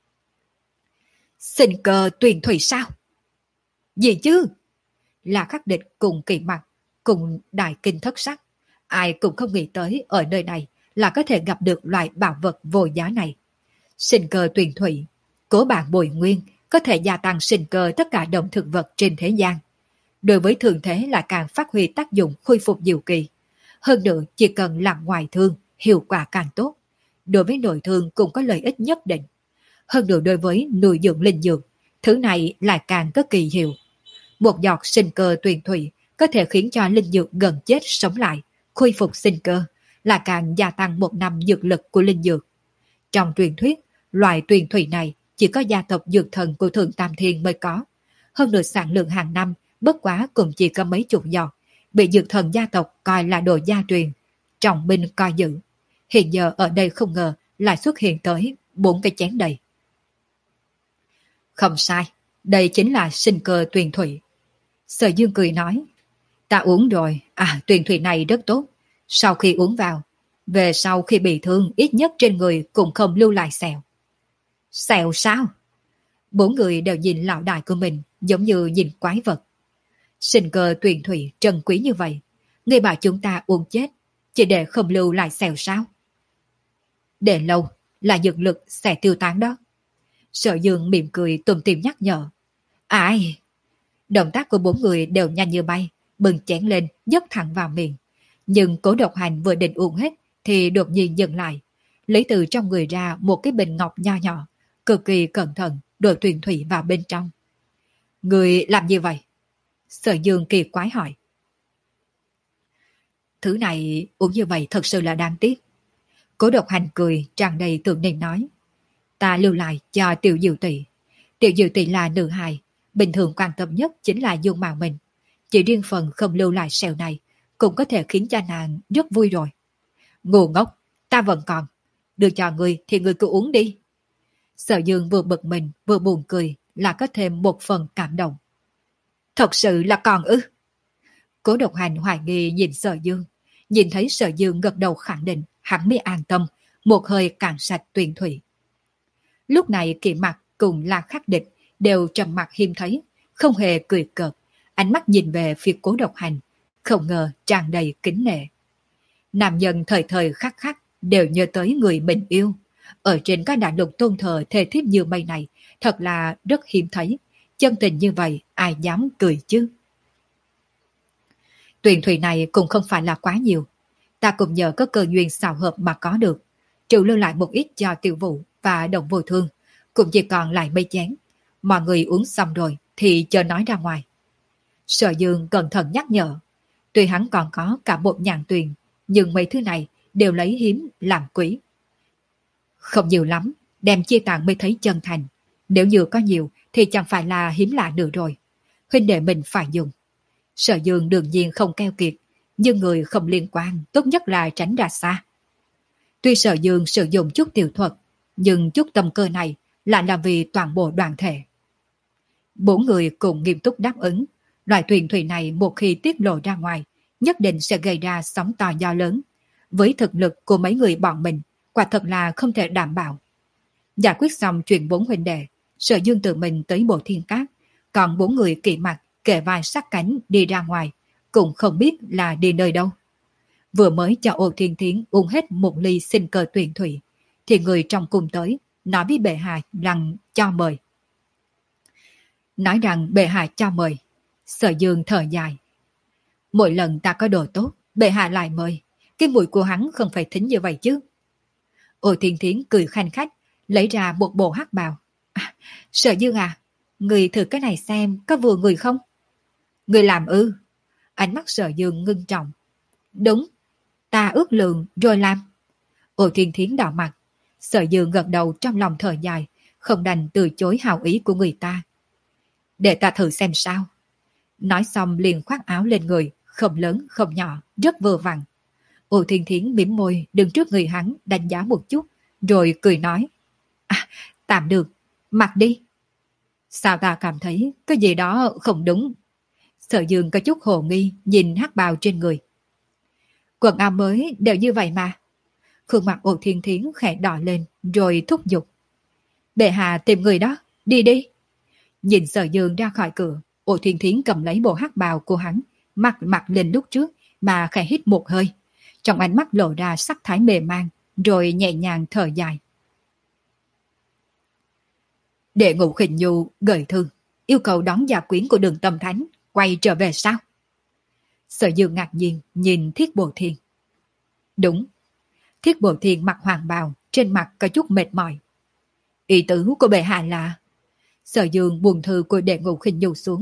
Sinh cơ tuyền thủy sao? Gì chứ? Là Khắc Địch cùng Kỳ Mặc, cùng đại kinh thất sắc, ai cũng không nghĩ tới ở nơi này là có thể gặp được loại bảo vật vô giá này. Sinh cơ tuyền thủy, cố bản bồi nguyên, có thể gia tăng sinh cơ tất cả động thực vật trên thế gian. Đối với thường thế lại càng phát huy tác dụng khôi phục diệu kỳ. Hơn nữa chỉ cần làm ngoài thương, hiệu quả càng tốt. Đối với nội thương cũng có lợi ích nhất định. Hơn nữa đối với nuôi dưỡng linh dược, thứ này lại càng có kỳ hiệu. Một giọt sinh cơ tuyền thủy có thể khiến cho linh dược gần chết sống lại, khôi phục sinh cơ, là càng gia tăng một năm dược lực của linh dược. Trong truyền thuyết, loại tuyền thủy này chỉ có gia tộc dược thần của Thượng Tam Thiên mới có. Hơn nữa sản lượng hàng năm bất quá cũng chỉ có mấy chục giọt, bị dược thần gia tộc coi là đồ gia truyền, trọng binh coi giữ. Hiện giờ ở đây không ngờ lại xuất hiện tới bốn cái chén đầy. Không sai, đây chính là sinh cơ tuyền thủy. Sở Dương cười nói, ta uống rồi, à tuyền thủy này rất tốt. Sau khi uống vào, về sau khi bị thương ít nhất trên người cũng không lưu lại sẹo. Sẹo sao? Bốn người đều nhìn lão đại của mình giống như nhìn quái vật. Sinh cơ tuyền thủy trân quý như vậy, người bảo chúng ta uống chết, chỉ để không lưu lại sẹo sao? Để lâu là dược lực sẽ tiêu tán đó. Sở Dương mỉm cười tùm tìm nhắc nhở. Ai? Động tác của bốn người đều nhanh như bay, bừng chén lên dốc thẳng vào miệng. Nhưng Cố Độc Hành vừa định uống hết thì đột nhiên dừng lại, lấy từ trong người ra một cái bình ngọc nho nhỏ, cực kỳ cẩn thận đổ tuyền thủy vào bên trong. Người làm như vậy? Sở Dương kỳ quái hỏi. Thứ này uống như vậy thật sự là đáng tiếc. Cố Độc Hành cười tràn đầy tưởng niệm nói. Ta lưu lại cho Tiểu Diệu Tỷ. Tiểu Diệu Tỷ là nữ hài, bình thường quan tâm nhất chính là dung mạo mình. Chỉ riêng phần không lưu lại sẹo này cũng có thể khiến cho nàng rất vui rồi. Ngu ngốc, ta vẫn còn. Đưa cho người thì người cứ uống đi. Sở Dương vừa bực mình vừa buồn cười, là có thêm một phần cảm động. Thật sự là còn ư? Cố Độc Hành hoài nghi nhìn Sở Dương, nhìn thấy Sở Dương gật đầu khẳng định, hắn mới an tâm, một hơi cạn sạch tuyền thủy. Lúc này Kỵ Mặc cùng La Khắc Địch đều trầm mặc hiếm thấy, không hề cười cợt, ánh mắt nhìn về phía Cố Độc Hành, không ngờ tràn đầy kính nể. Nam nhân thời thời khắc khắc đều nhớ tới người mình yêu. Ở trên các đại lục tôn thờ thề thiếp như mây này, thật là rất hiếm thấy. Chân tình như vậy, ai dám cười chứ? Tuyền thủy này cũng không phải là quá nhiều. Ta cũng nhờ có cơ duyên xào hợp mà có được. Trừ lưu lại một ít cho Tiểu Vũ và Đồng Vô Thương, cũng chỉ còn lại mấy chén. Mọi người uống xong rồi thì chờ nói ra ngoài. Sở Dương cẩn thận nhắc nhở. Tuy hắn còn có cả một nhàn tuyền, nhưng mấy thứ này đều lấy hiếm làm quý. Không nhiều lắm, đem chia tặng mới thấy chân thành. Nếu như có nhiều thì chẳng phải là hiếm lạ nữa rồi. Huynh đệ mình phải dùng. Sở Dương đương nhiên không keo kiệt, nhưng người không liên quan tốt nhất là tránh ra xa. Tuy Sở Dương sử dụng chút tiểu thuật, nhưng chút tâm cơ này lại là vì toàn bộ đoàn thể. Bốn người cùng nghiêm túc đáp ứng. Loại tuyền thủy này một khi tiết lộ ra ngoài, nhất định sẽ gây ra sóng to gió lớn. Với thực lực của mấy người bọn mình, quả thật là không thể đảm bảo. Giải quyết xong chuyện bốn huynh đệ, Sở Dương tự mình tới Bộ Thiên Cát, còn bốn người Kỵ Mặc kề vai sát cánh đi ra ngoài, cũng không biết là đi nơi đâu. Vừa mới cho Ô Thiên Thiến uống hết một ly sinh cơ tuyền thủy, thì người trong cùng tới, nói với bệ hạ rằng cho mời. Nói rằng bệ hạ cho mời, Sở Dương thở dài. Mỗi lần ta có đồ tốt, bệ hạ lại mời, cái mũi của hắn không phải thính như vậy chứ. Ô Thiên Thiến cười khanh khách, lấy ra một bộ hắc bào. À, Sở Dương à, người thử cái này xem có vừa người không? Người làm ư? Ánh mắt Sở Dương ngưng trọng. Đúng, ta ước lượng rồi làm. Ô Thiên Thiến đỏ mặt. Sở Dương gật đầu trong lòng thở dài, không đành từ chối hào ý của người ta. Để ta thử xem sao. Nói xong liền khoác áo lên người, không lớn không nhỏ, rất vừa vặn. Ô Thiên Thiến mỉm môi đứng trước người hắn đánh giá một chút, rồi cười nói. À, tạm được, mặc đi. Sao ta cảm thấy cái gì đó không đúng? Sở Dương có chút hồ nghi nhìn hắc bào trên người. Quần áo mới đều như vậy mà. Khuôn mặt Ô Thiên Thiến khẽ đỏ lên rồi thúc giục. Bệ hạ tìm người đó, đi đi. Nhìn Sở Dương ra khỏi cửa, Ô Thiên Thiến cầm lấy bộ hắc bào của hắn, mặc mặc lên lúc trước mà khẽ hít một hơi. Trong ánh mắt lộ ra sắc thái mềm man, rồi nhẹ nhàng thở dài. Đệ Ngũ Khinh Nhu gợi thư, yêu cầu đón gia quyến của Đường Tâm Thánh quay trở về sao? Sở Dương ngạc nhiên nhìn Thiết Bồ Thiên. Đúng. Thiết Bồ Thiên mặc hoàng bào, trên mặt có chút mệt mỏi. Ý tứ của bệ hạ là... Sở Dương buông thư của Đệ Ngũ Khinh Nhu xuống.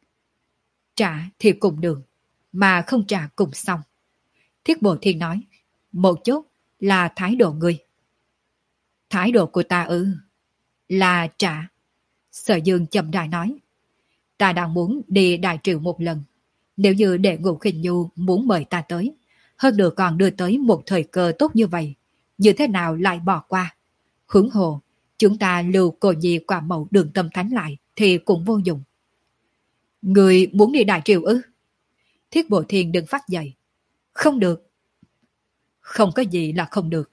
Trả thì cùng đường, mà không trả cùng xong. Thiết Bồ Thiên nói, một chút là thái độ ngươi. Thái độ của ta ư? Là trả. Sở Dương chậm rãi nói, ta đang muốn đi Đại Triệu một lần. Nếu như Đệ Ngũ Khinh Nhu muốn mời ta tới, hơn nữa còn đưa tới một thời cơ tốt như vậy, như thế nào lại bỏ qua? Huống hồ, chúng ta lưu cô nhi quả mẫu Đường Tâm Thánh lại thì cũng vô dụng. Người muốn đi Đại Triệu ư? Thiết Bộ Thiên đứng phát dậy. Không được. Không có gì là không được.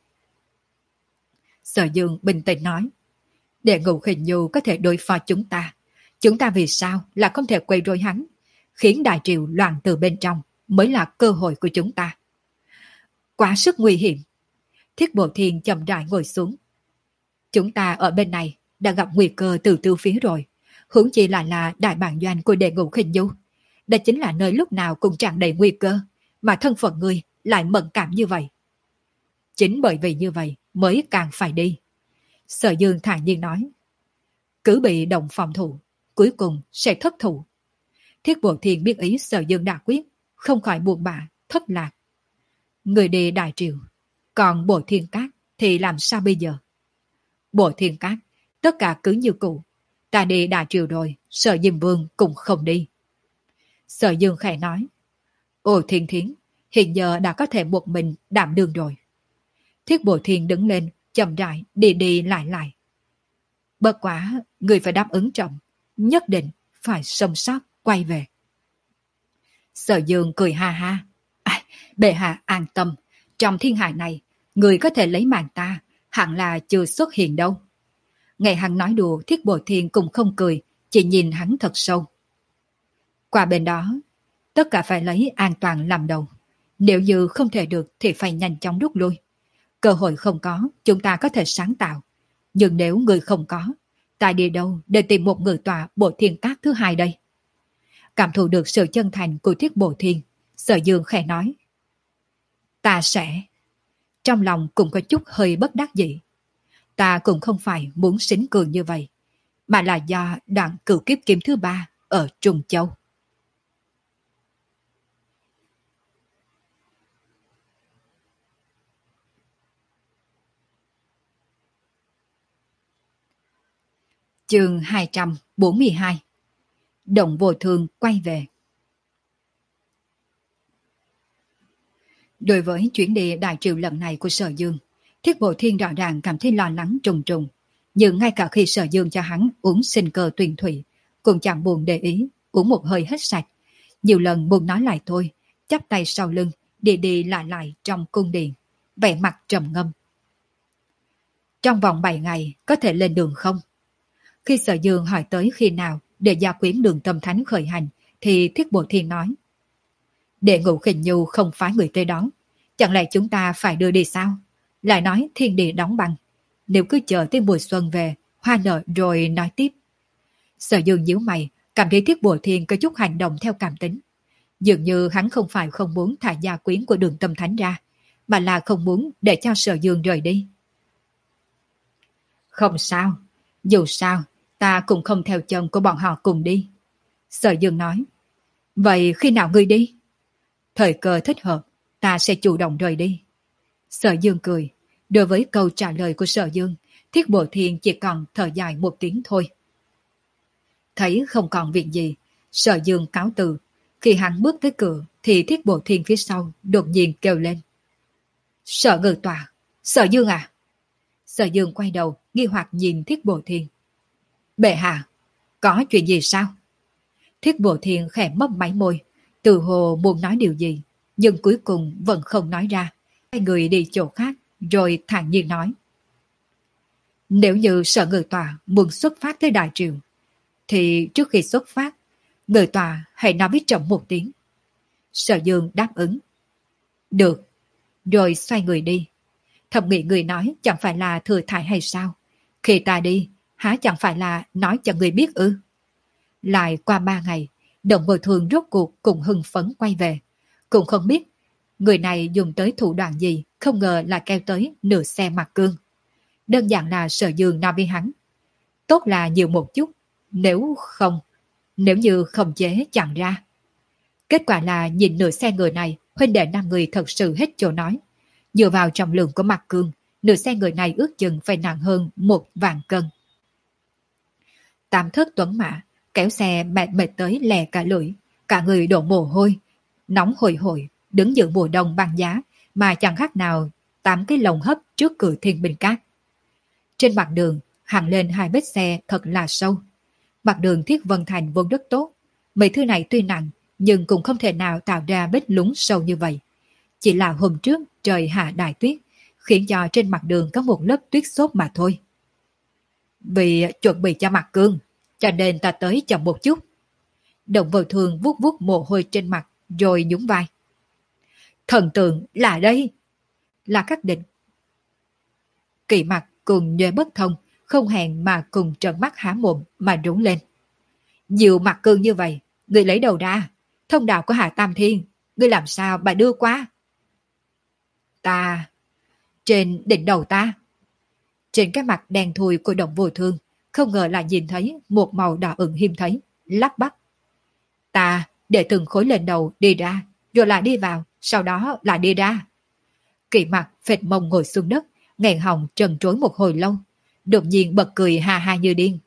Sở Dương bình tĩnh nói, Đệ Ngũ Khinh Nhu có thể đối phó chúng ta. Chúng ta vì sao là không thể quay rối hắn, khiến Đại Triệu loạn từ bên trong mới là cơ hội của chúng ta. Quá sức nguy hiểm. Thiết Bộ Thiên chậm rãi ngồi xuống. Chúng ta ở bên này đã gặp nguy cơ từ tư phía rồi, huống chi lại là đại bản doanh của Đệ Ngũ Khinh Nhu. Đó chính là nơi lúc nào cũng tràn đầy nguy cơ, mà thân phận ngươi lại mẫn cảm như vậy. Chính bởi vì như vậy mới càng phải đi. Sở Dương thản nhiên nói, cứ bị động phòng thủ, cuối cùng sẽ thất thủ. Thiết Bộ Thiên biết ý Sở Dương đã quyết, không khỏi buồn bã, thất lạc. Người đi Đại Triệu, còn Bộ Thiên Cát thì làm sao bây giờ? Bộ Thiên Cát, tất cả cứ như cũ. Ta đi Đại Triệu rồi, Sở Diêm Vương cũng không đi. Sở Dương khẽ nói, Ồ Thiên Thiến, hiện giờ đã có thể một mình đảm đương rồi. Thiết Bộ Thiên đứng lên, chậm rãi đi đi lại lại. Bất quá, người phải đáp ứng trọng, nhất định phải sống sót quay về. Sở Dương cười ha ha. À, bệ hạ an tâm, trong thiên hạ này, người có thể lấy mạng ta, hẳn là chưa xuất hiện đâu. Nghe hắn nói đùa, Thiết Bộ Thiên cũng không cười, chỉ nhìn hắn thật sâu. Qua bên đó, tất cả phải lấy an toàn làm đầu. Nếu như không thể được thì phải nhanh chóng rút lui. Cơ hội không có, chúng ta có thể sáng tạo. Nhưng nếu người không có, ta đi đâu để tìm một người tọa Bộ Thiên Cát thứ hai đây? Cảm thụ được sự chân thành của Thiết Bộ Thiên, Sở Dương khẽ nói, ta sẽ... Trong lòng cũng có chút hơi bất đắc dĩ. Ta cũng không phải muốn xính cường như vậy, mà là do đoạn cửu kiếp kiếm thứ ba ở Trung Châu. Chương hai trăm bốn mươi hai. Động Vô Thương quay về. Đối với chuyến đi Đại Triệu lần này của Sở Dương, Thiết Bộ Thiên rõ ràng cảm thấy lo lắng trùng trùng. Nhưng ngay cả khi Sở Dương cho hắn uống sinh cơ tuyền thủy, cũng chẳng buồn để ý, uống một hơi hết sạch. Nhiều lần muốn nói lại thôi, chắp tay sau lưng, đi đi lại lại trong cung điện, vẻ mặt trầm ngâm. Trong vòng bảy ngày có thể lên đường không? Khi Sở Dương hỏi tới khi nào để gia quyến Đường Tâm Thánh khởi hành, thì Thiết Bộ Thiên nói, Đệ Ngũ Khinh Nhu không phái người tới đón, chẳng lẽ chúng ta phải đưa đi sao? Lại nói thiên địa đóng băng, nếu cứ chờ tới mùa xuân về, hoa nở rồi nói tiếp. Sở Dương nhíu mày, cảm thấy Thiết Bộ Thiên có chút hành động theo cảm tính. Dường như hắn không phải không muốn thả gia quyến của Đường Tâm Thánh ra, mà là không muốn để cho Sở Dương rời đi. Không sao, dù sao, ta cũng không theo chân của bọn họ cùng đi. Sở Dương nói, vậy khi nào ngươi đi? Thời cơ thích hợp, ta sẽ chủ động rời đi. Sở Dương cười, đối với câu trả lời của Sở Dương, Thiết Bộ Thiên chỉ còn thở dài một tiếng thôi. Thấy không còn việc gì, Sở Dương cáo từ. Khi hắn bước tới cửa, thì Thiết Bộ Thiên phía sau đột nhiên kêu lên. Sở Ngự Tọa, Sở Dương à? Sở Dương quay đầu, nghi hoặc nhìn Thiết Bộ Thiên. Bệ hạ, có chuyện gì sao? Thiết Bộ Thiên khẽ mấp máy môi, từ hồ muốn nói điều gì, nhưng cuối cùng vẫn không nói ra. Hai người đi chỗ khác, rồi thản nhiên nói. Nếu như Sở Ngự Tọa muốn xuất phát tới Đại Triệu, thì trước khi xuất phát, Ngự Tọa hãy nói với chậm một tiếng. Sở Dương đáp ứng. Được, rồi xoay người đi. Thầm nghĩ người nói chẳng phải là thừa thải hay sao? Khi ta đi, há chẳng phải là nói cho người biết ư? Lại qua ba ngày, Động Vô Thường rốt cuộc cùng hưng phấn quay về. Cũng không biết người này dùng tới thủ đoạn gì, không ngờ là kéo tới nửa xe mặt cương. Đơn giản là Sở Dương nói với hắn, tốt là nhiều một chút, nếu không, nếu như không chế chẳng ra. Kết quả là nhìn nửa xe người này, huynh đệ năm người thật sự hết chỗ nói. Dựa vào trọng lượng của mặt cương, nửa xe người này ước chừng phải nặng hơn một vạn cân. Tam thất tuấn mã, kéo xe mệt mệt tới lè cả lưỡi, cả người đổ mồ hôi, nóng hổi hổi, đứng giữa mùa đông băng giá mà chẳng khác nào tám cái lồng hấp trước cửa Thiên Bình Cát. Trên mặt đường hằn lên hai vết xe thật là sâu. Mặt đường Thiết Vân Thành vốn rất tốt, mấy thứ này tuy nặng nhưng cũng không thể nào tạo ra vết lún sâu như vậy. Chỉ là hôm trước trời hạ đại tuyết, khiến cho trên mặt đường có một lớp tuyết xốp mà thôi. Vì chuẩn bị cho mặt cương, cho nên ta tới chậm một chút. Động Vô Thường vuốt vuốt mồ hôi trên mặt rồi nhún vai. Thần tượng là đây. Là Khắc Định. Kỵ Mặc cùng nhuệ bất thông, không hẹn mà cùng trợn mắt há mồm mà rúng lên. Nhiều mặt cương như vậy, người lấy đầu ra, thông đạo của Hạ Tam Thiên, người làm sao bà đưa qua? Ta, trên đỉnh đầu ta. Trên cái mặt đen thui của Động Vô Thường, không ngờ là nhìn thấy một màu đỏ ửng hiếm thấy, lắp bắp. Ta để từng khối lên đầu đi ra, rồi lại đi vào, sau đó lại đi ra. Kỵ Mặc phệt mông ngồi xuống đất, nghẹn họng trần trối một hồi lâu, đột nhiên bật cười ha ha như điên.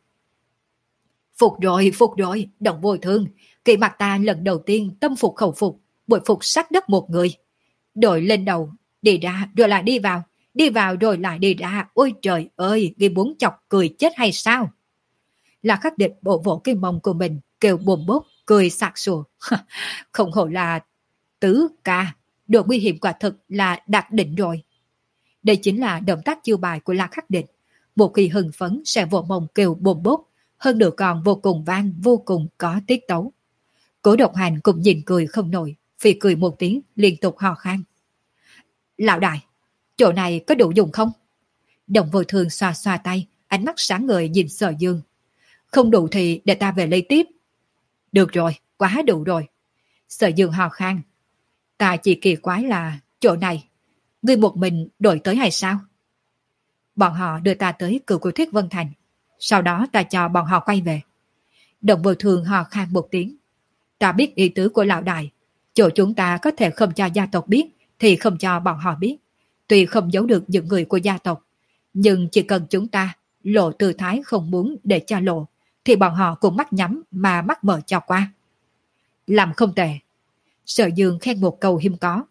Phục rồi, phục rồi, Động Vô Thường, Kỵ Mặc ta lần đầu tiên tâm phục khẩu phục, bội phục sát đất một người. Đội lên đầu, đi ra rồi lại đi vào, đi vào rồi lại đi ra, ôi trời ơi, ghi muốn chọc cười chết hay sao? Là Khắc Địch bộ vỗ cái mông của mình, kêu bồm bốp, cười sặc sùa. Không hổ là tứ ca, độ nguy hiểm quả thực là đạt đỉnh rồi. Đây chính là động tác chiêu bài của La Khắc Địch. Một khi hưng phấn sẽ vỗ mông kêu bồm bốp, hơn nữa còn vô cùng vang, vô cùng có tiết tấu. Cố Độc Hành cũng nhìn cười không nổi, phì cười một tiếng liên tục hò khan. Lão đại, chỗ này có đủ dùng không? Động Vô Thường xoa xoa tay, ánh mắt sáng ngời nhìn Sở Dương. Không đủ thì để ta về lấy tiếp. Được rồi, quá đủ rồi. Sở Dương hò khan. Ta chỉ kỳ quái là chỗ này, ngươi một mình đổi tới hay sao? Bọn họ đưa ta tới cửu của Thuyết Vân Thành, sau đó ta cho bọn họ quay về. Động Vô Thường hò khan một tiếng. Ta biết ý tứ của lão đại, chỗ chúng ta có thể không cho gia tộc biết thì không cho bọn họ biết. Tuy không giấu được những người của gia tộc, nhưng chỉ cần chúng ta lộ tư thái không muốn để cho lộ, thì bọn họ cũng mắt nhắm mà mắt mở cho qua. Làm không tệ. Sở Dương khen một câu hiếm có.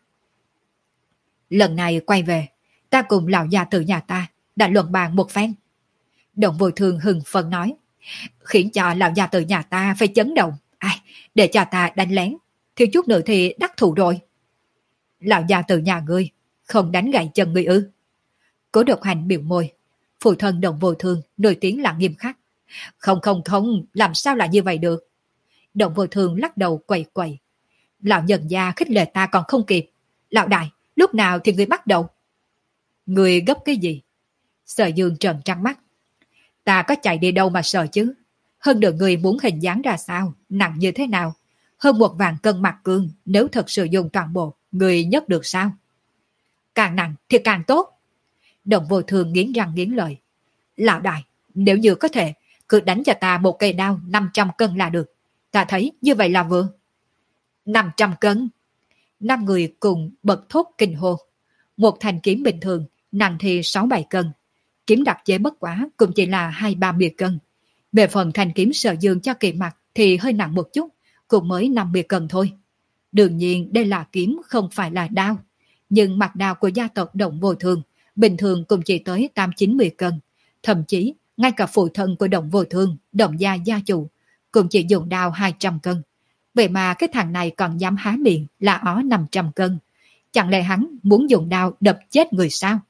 Lần này quay về, ta cùng lão già tử nhà ta đã luận bàn một phen. Động Vô Thường hừng phấn nói, khiến cho lão già tử nhà ta phải chấn động. Ai, để cho ta đánh lén, thiếu chút nữa thì đắc thủ rồi. Lão già tử nhà ngươi không đánh gãy chân ngươi ư? Cố Độc Hành biểu môi. Phụ thân Động Vô Thường nổi tiếng là nghiêm khắc. Không không không, làm sao lại như vậy được? Động Vô Thường lắc đầu quậy quậy. Lão nhân gia khích lệ ta còn không kịp. Lão đại, lúc nào thì ngươi bắt đầu? Ngươi gấp cái gì? Sở Dương trợn trắng mắt. Ta có chạy đi đâu mà sợ chứ? Hơn nữa người muốn hình dáng ra sao, nặng như thế nào? Hơn một vạn cân mặt cương, nếu thật sự dùng toàn bộ, người nhấc được sao? Càng nặng thì càng tốt. Động Vô Thường nghiến răng nghiến lợi. Lão đại, nếu như có thể, cứ đánh cho ta một cây đao năm trăm cân là được. Ta thấy như vậy là vừa. năm trăm cân. Năm người cùng bật thốt kinh hô. Một thanh kiếm bình thường, nặng thì sáu bảy cân. Kiếm đặc chế bất quá cũng chỉ là hai ba mươi cân. Về phần thanh kiếm Sở Dương cho Kỵ Mặc thì hơi nặng một chút, cũng mới năm mươi cân thôi. Đương nhiên đây là kiếm không phải là đao. Nhưng mặt đao của gia tộc Động Vô Thường bình thường cũng chỉ tới tám chín mươi cân. Thậm chí, ngay cả phụ thân của Động Vô Thường, Động gia gia chủ, cũng chỉ dùng đao hai trăm cân. Vậy mà cái thằng này còn dám há miệng là ó năm trăm cân. Chẳng lẽ hắn muốn dùng đao đập chết người sao?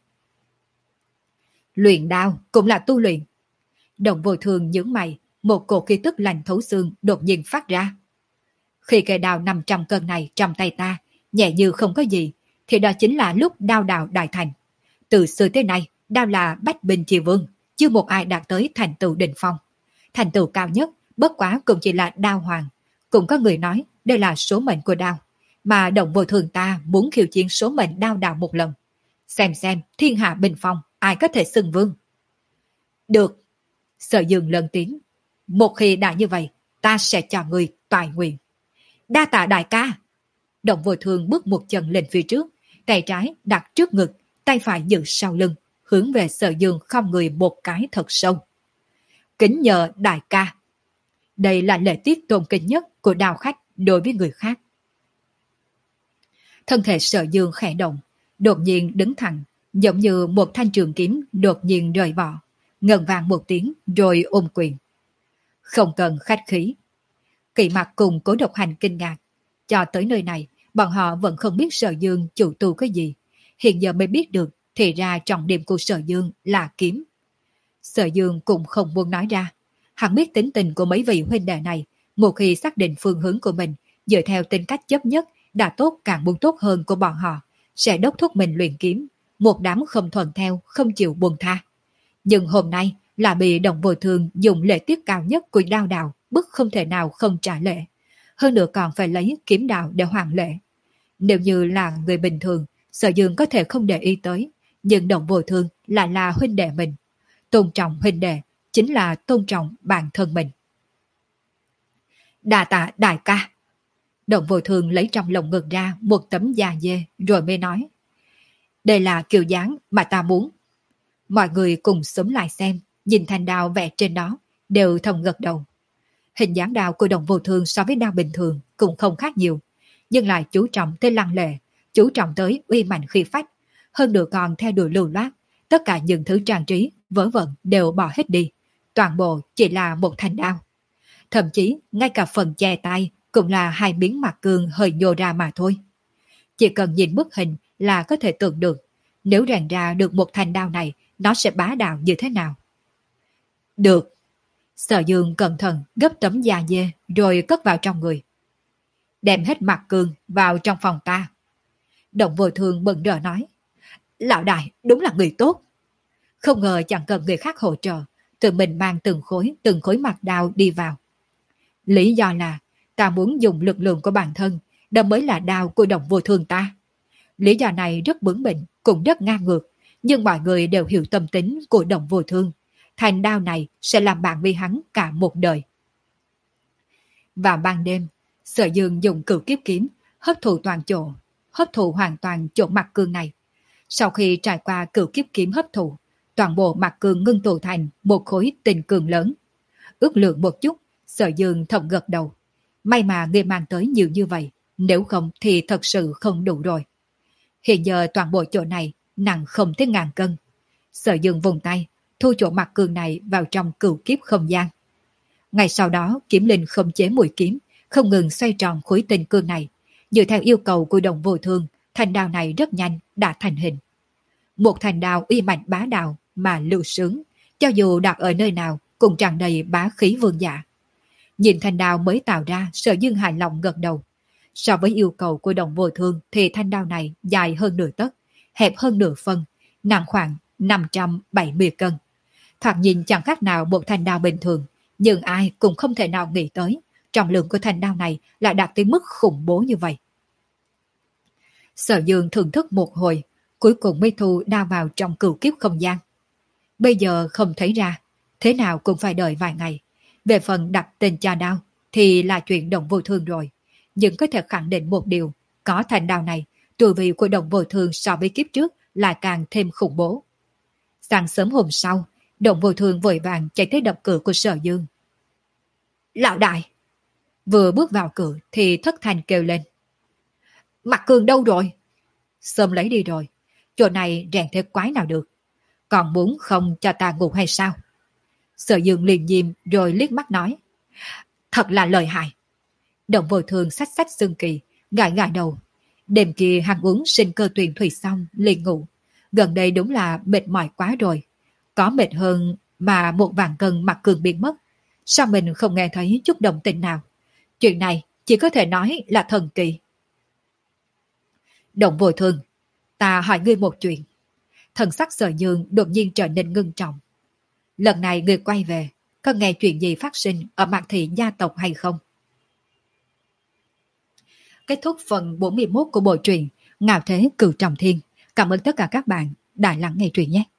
Luyện đao cũng là tu luyện. Động Vô Thường nhướng mày, một cổ khí tức lạnh thấu xương đột nhiên phát ra. Khi cây đao năm trăm cân này trong tay ta, nhẹ như không có gì, thì đó chính là lúc đao đạo đại thành. Từ xưa tới nay, đao là bách binh chi vương, chưa một ai đạt tới thành tựu đỉnh phong. Thành tựu cao nhất bất quá cũng chỉ là đao hoàng. Cũng có người nói đây là số mệnh của đao, mà Động Vô Thường ta muốn khiêu chiến số mệnh đao đạo một lần. Xem xem thiên hạ bình phong, ai có thể xưng vương. Được. Sở Dương lớn tiếng. Một khi đã như vậy, ta sẽ cho người toại nguyện. Đa tạ đại ca. Động Vô Thường bước một chân lên phía trước, tay trái đặt trước ngực, tay phải giữ sau lưng, hướng về Sở Dương không người một cái thật sâu. Kính nhờ đại ca. Đây là lễ tiết tôn kính nhất của đao khách đối với người khác. Thân thể Sở Dương khẽ động, đột nhiên đứng thẳng, giống như một thanh trường kiếm đột nhiên rời vỏ, ngân vang một tiếng rồi ôm quyền. Không cần khách khí. Kỵ Mặc cùng Cố Độc Hành kinh ngạc. Cho tới nơi này, bọn họ vẫn không biết Sở Dương chủ tu cái gì. Hiện giờ mới biết được, thì ra trọng điểm của Sở Dương là kiếm. Sở Dương cũng không muốn nói ra. Hắn biết tính tình của mấy vị huynh đệ này, một khi xác định phương hướng của mình, dựa theo tính cách chấp nhất, đã tốt càng muốn tốt hơn của bọn họ, sẽ đốc thúc mình luyện kiếm, một đám không thuận theo, không chịu buông tha. Nhưng hôm nay là bị Động Vô Thường dùng lễ tiết cao nhất của đao đạo, bức không thể nào không trả lễ. Hơn nữa còn phải lấy kiếm đạo để hoàn lễ. Nếu như là người bình thường, Sở Dương có thể không để ý tới, nhưng Động Vô Thường lại là huynh đệ mình. Tôn trọng huynh đệ chính là tôn trọng bản thân mình. Đà tạ đại ca. Động Vô Thường lấy trong lồng ngực ra một tấm da dê rồi mới nói. Đây là kiểu dáng mà ta muốn. Mọi người cùng xúm lại xem, nhìn thanh đao vẽ trên đó, đều thầm gật đầu. Hình dáng đao của Động Vô Thường so với đao bình thường cũng không khác nhiều, nhưng lại chú trọng tới lăng lệ, chú trọng tới uy mạnh khí phách, hơn nữa còn theo đuổi lưu loát, tất cả những thứ trang trí, vớ vẩn đều bỏ hết đi, toàn bộ chỉ là một thanh đao. Thậm chí ngay cả phần che tay cũng là hai miếng mặt cương hơi nhô ra mà thôi. Chỉ cần nhìn bức hình là có thể tưởng được, nếu rèn ra được một thanh đao này, nó sẽ bá đạo như thế nào. Được. Sở Dương cẩn thận gấp tấm da dê rồi cất vào trong người. Đem hết mặt cương vào trong phòng ta. Động Vô Thường bừng rỡ nói. Lão đại đúng là người tốt. Không ngờ chẳng cần người khác hỗ trợ, tự mình mang từng khối từng khối mặt đao đi vào. Lý do là ta muốn dùng lực lượng của bản thân, đó mới là đao của Động Vô Thường ta. Lý do này rất bướng bỉnh, cũng rất ngang ngược, nhưng mọi người đều hiểu tâm tính của Động Vô Thường. Thành đao này sẽ làm bạn với hắn cả một đời. Vào ban đêm, Sở Dương dùng cửu kiếp kiếm hấp thụ toàn chỗ, hấp thụ hoàn toàn chỗ mặt cương này. Sau khi trải qua cửu kiếp kiếm hấp thụ, toàn bộ mặt cương ngưng tụ thành một khối tinh cương lớn. Ước lượng một chút, Sở Dương thầm gật đầu. May mà ngươi mang tới nhiều như vậy, nếu không thì thật sự không đủ rồi. Hiện giờ toàn bộ chỗ này nặng không tới ngàn cân. Sở Dương vùng tay, thu chỗ mặt cương này vào trong cửu kiếp không gian. Ngày sau đó, kiếm linh không chế mũi kiếm, không ngừng xoay tròn khối tinh cương này. Dựa theo yêu cầu của Động Vô Thường, thanh đao này rất nhanh đã thành hình. Một thanh đao uy mạnh bá đạo mà lưu sướng, cho dù đặt ở nơi nào cũng tràn đầy bá khí vương giả. Nhìn thanh đao mới tạo ra, Sở Dương hài lòng gật đầu. So với yêu cầu của Động Vô Thường thì thanh đao này dài hơn nửa tấc, hẹp hơn nửa phân, nặng khoảng năm trăm bảy mươi cân. Thoạt nhìn chẳng khác nào một thanh đao bình thường, nhưng ai cũng không thể nào nghĩ tới trọng lượng của thanh đao này lại đạt tới mức khủng bố như vậy. Sở Dương thưởng thức một hồi, cuối cùng mới thu đao vào trong cửu kiếp không gian. Bây giờ không thấy ra, thế nào cũng phải đợi vài ngày. Về phần đặt tên cho đao thì là chuyện Động Vô Thường rồi, nhưng có thể khẳng định một điều, có thanh đao này, tu vi của Động Vô Thường so với kiếp trước lại càng thêm khủng bố. Sáng sớm hôm sau, Động Vô Thường vội vàng chạy tới đập cửa của Sở Dương. Lão đại! Vừa bước vào cửa thì thất thanh kêu lên. Mặt cường đâu rồi? Sớm lấy đi rồi, chỗ này rèn thế quái nào được. Còn muốn không cho ta ngủ hay sao? Sở Dương liền nhìm rồi liếc mắt nói. Thật là lợi hại. Động Vô Thường xách xách xương kỳ, gãi gãi đầu. Đêm kia hắn uống sinh cơ tuyền thủy xong liền ngủ. Gần đây đúng là mệt mỏi quá rồi. Có mệt hơn mà một vạn cân mặt cường biến mất. Sao mình không nghe thấy chút động tĩnh nào? Chuyện này chỉ có thể nói là thần kỳ. Động Vô Thường, ta hỏi ngươi một chuyện. Thần sắc Sở Dương đột nhiên trở nên ngưng trọng. lần này người quay về, có nghe chuyện gì phát sinh ở Mạc Thị gia tộc hay không? Kết thúc phần bốn mươi mốt của bộ truyện Ngạo Thế Cửu Trọng Thiên. Cảm ơn tất cả các bạn đã lắng nghe truyện nhé.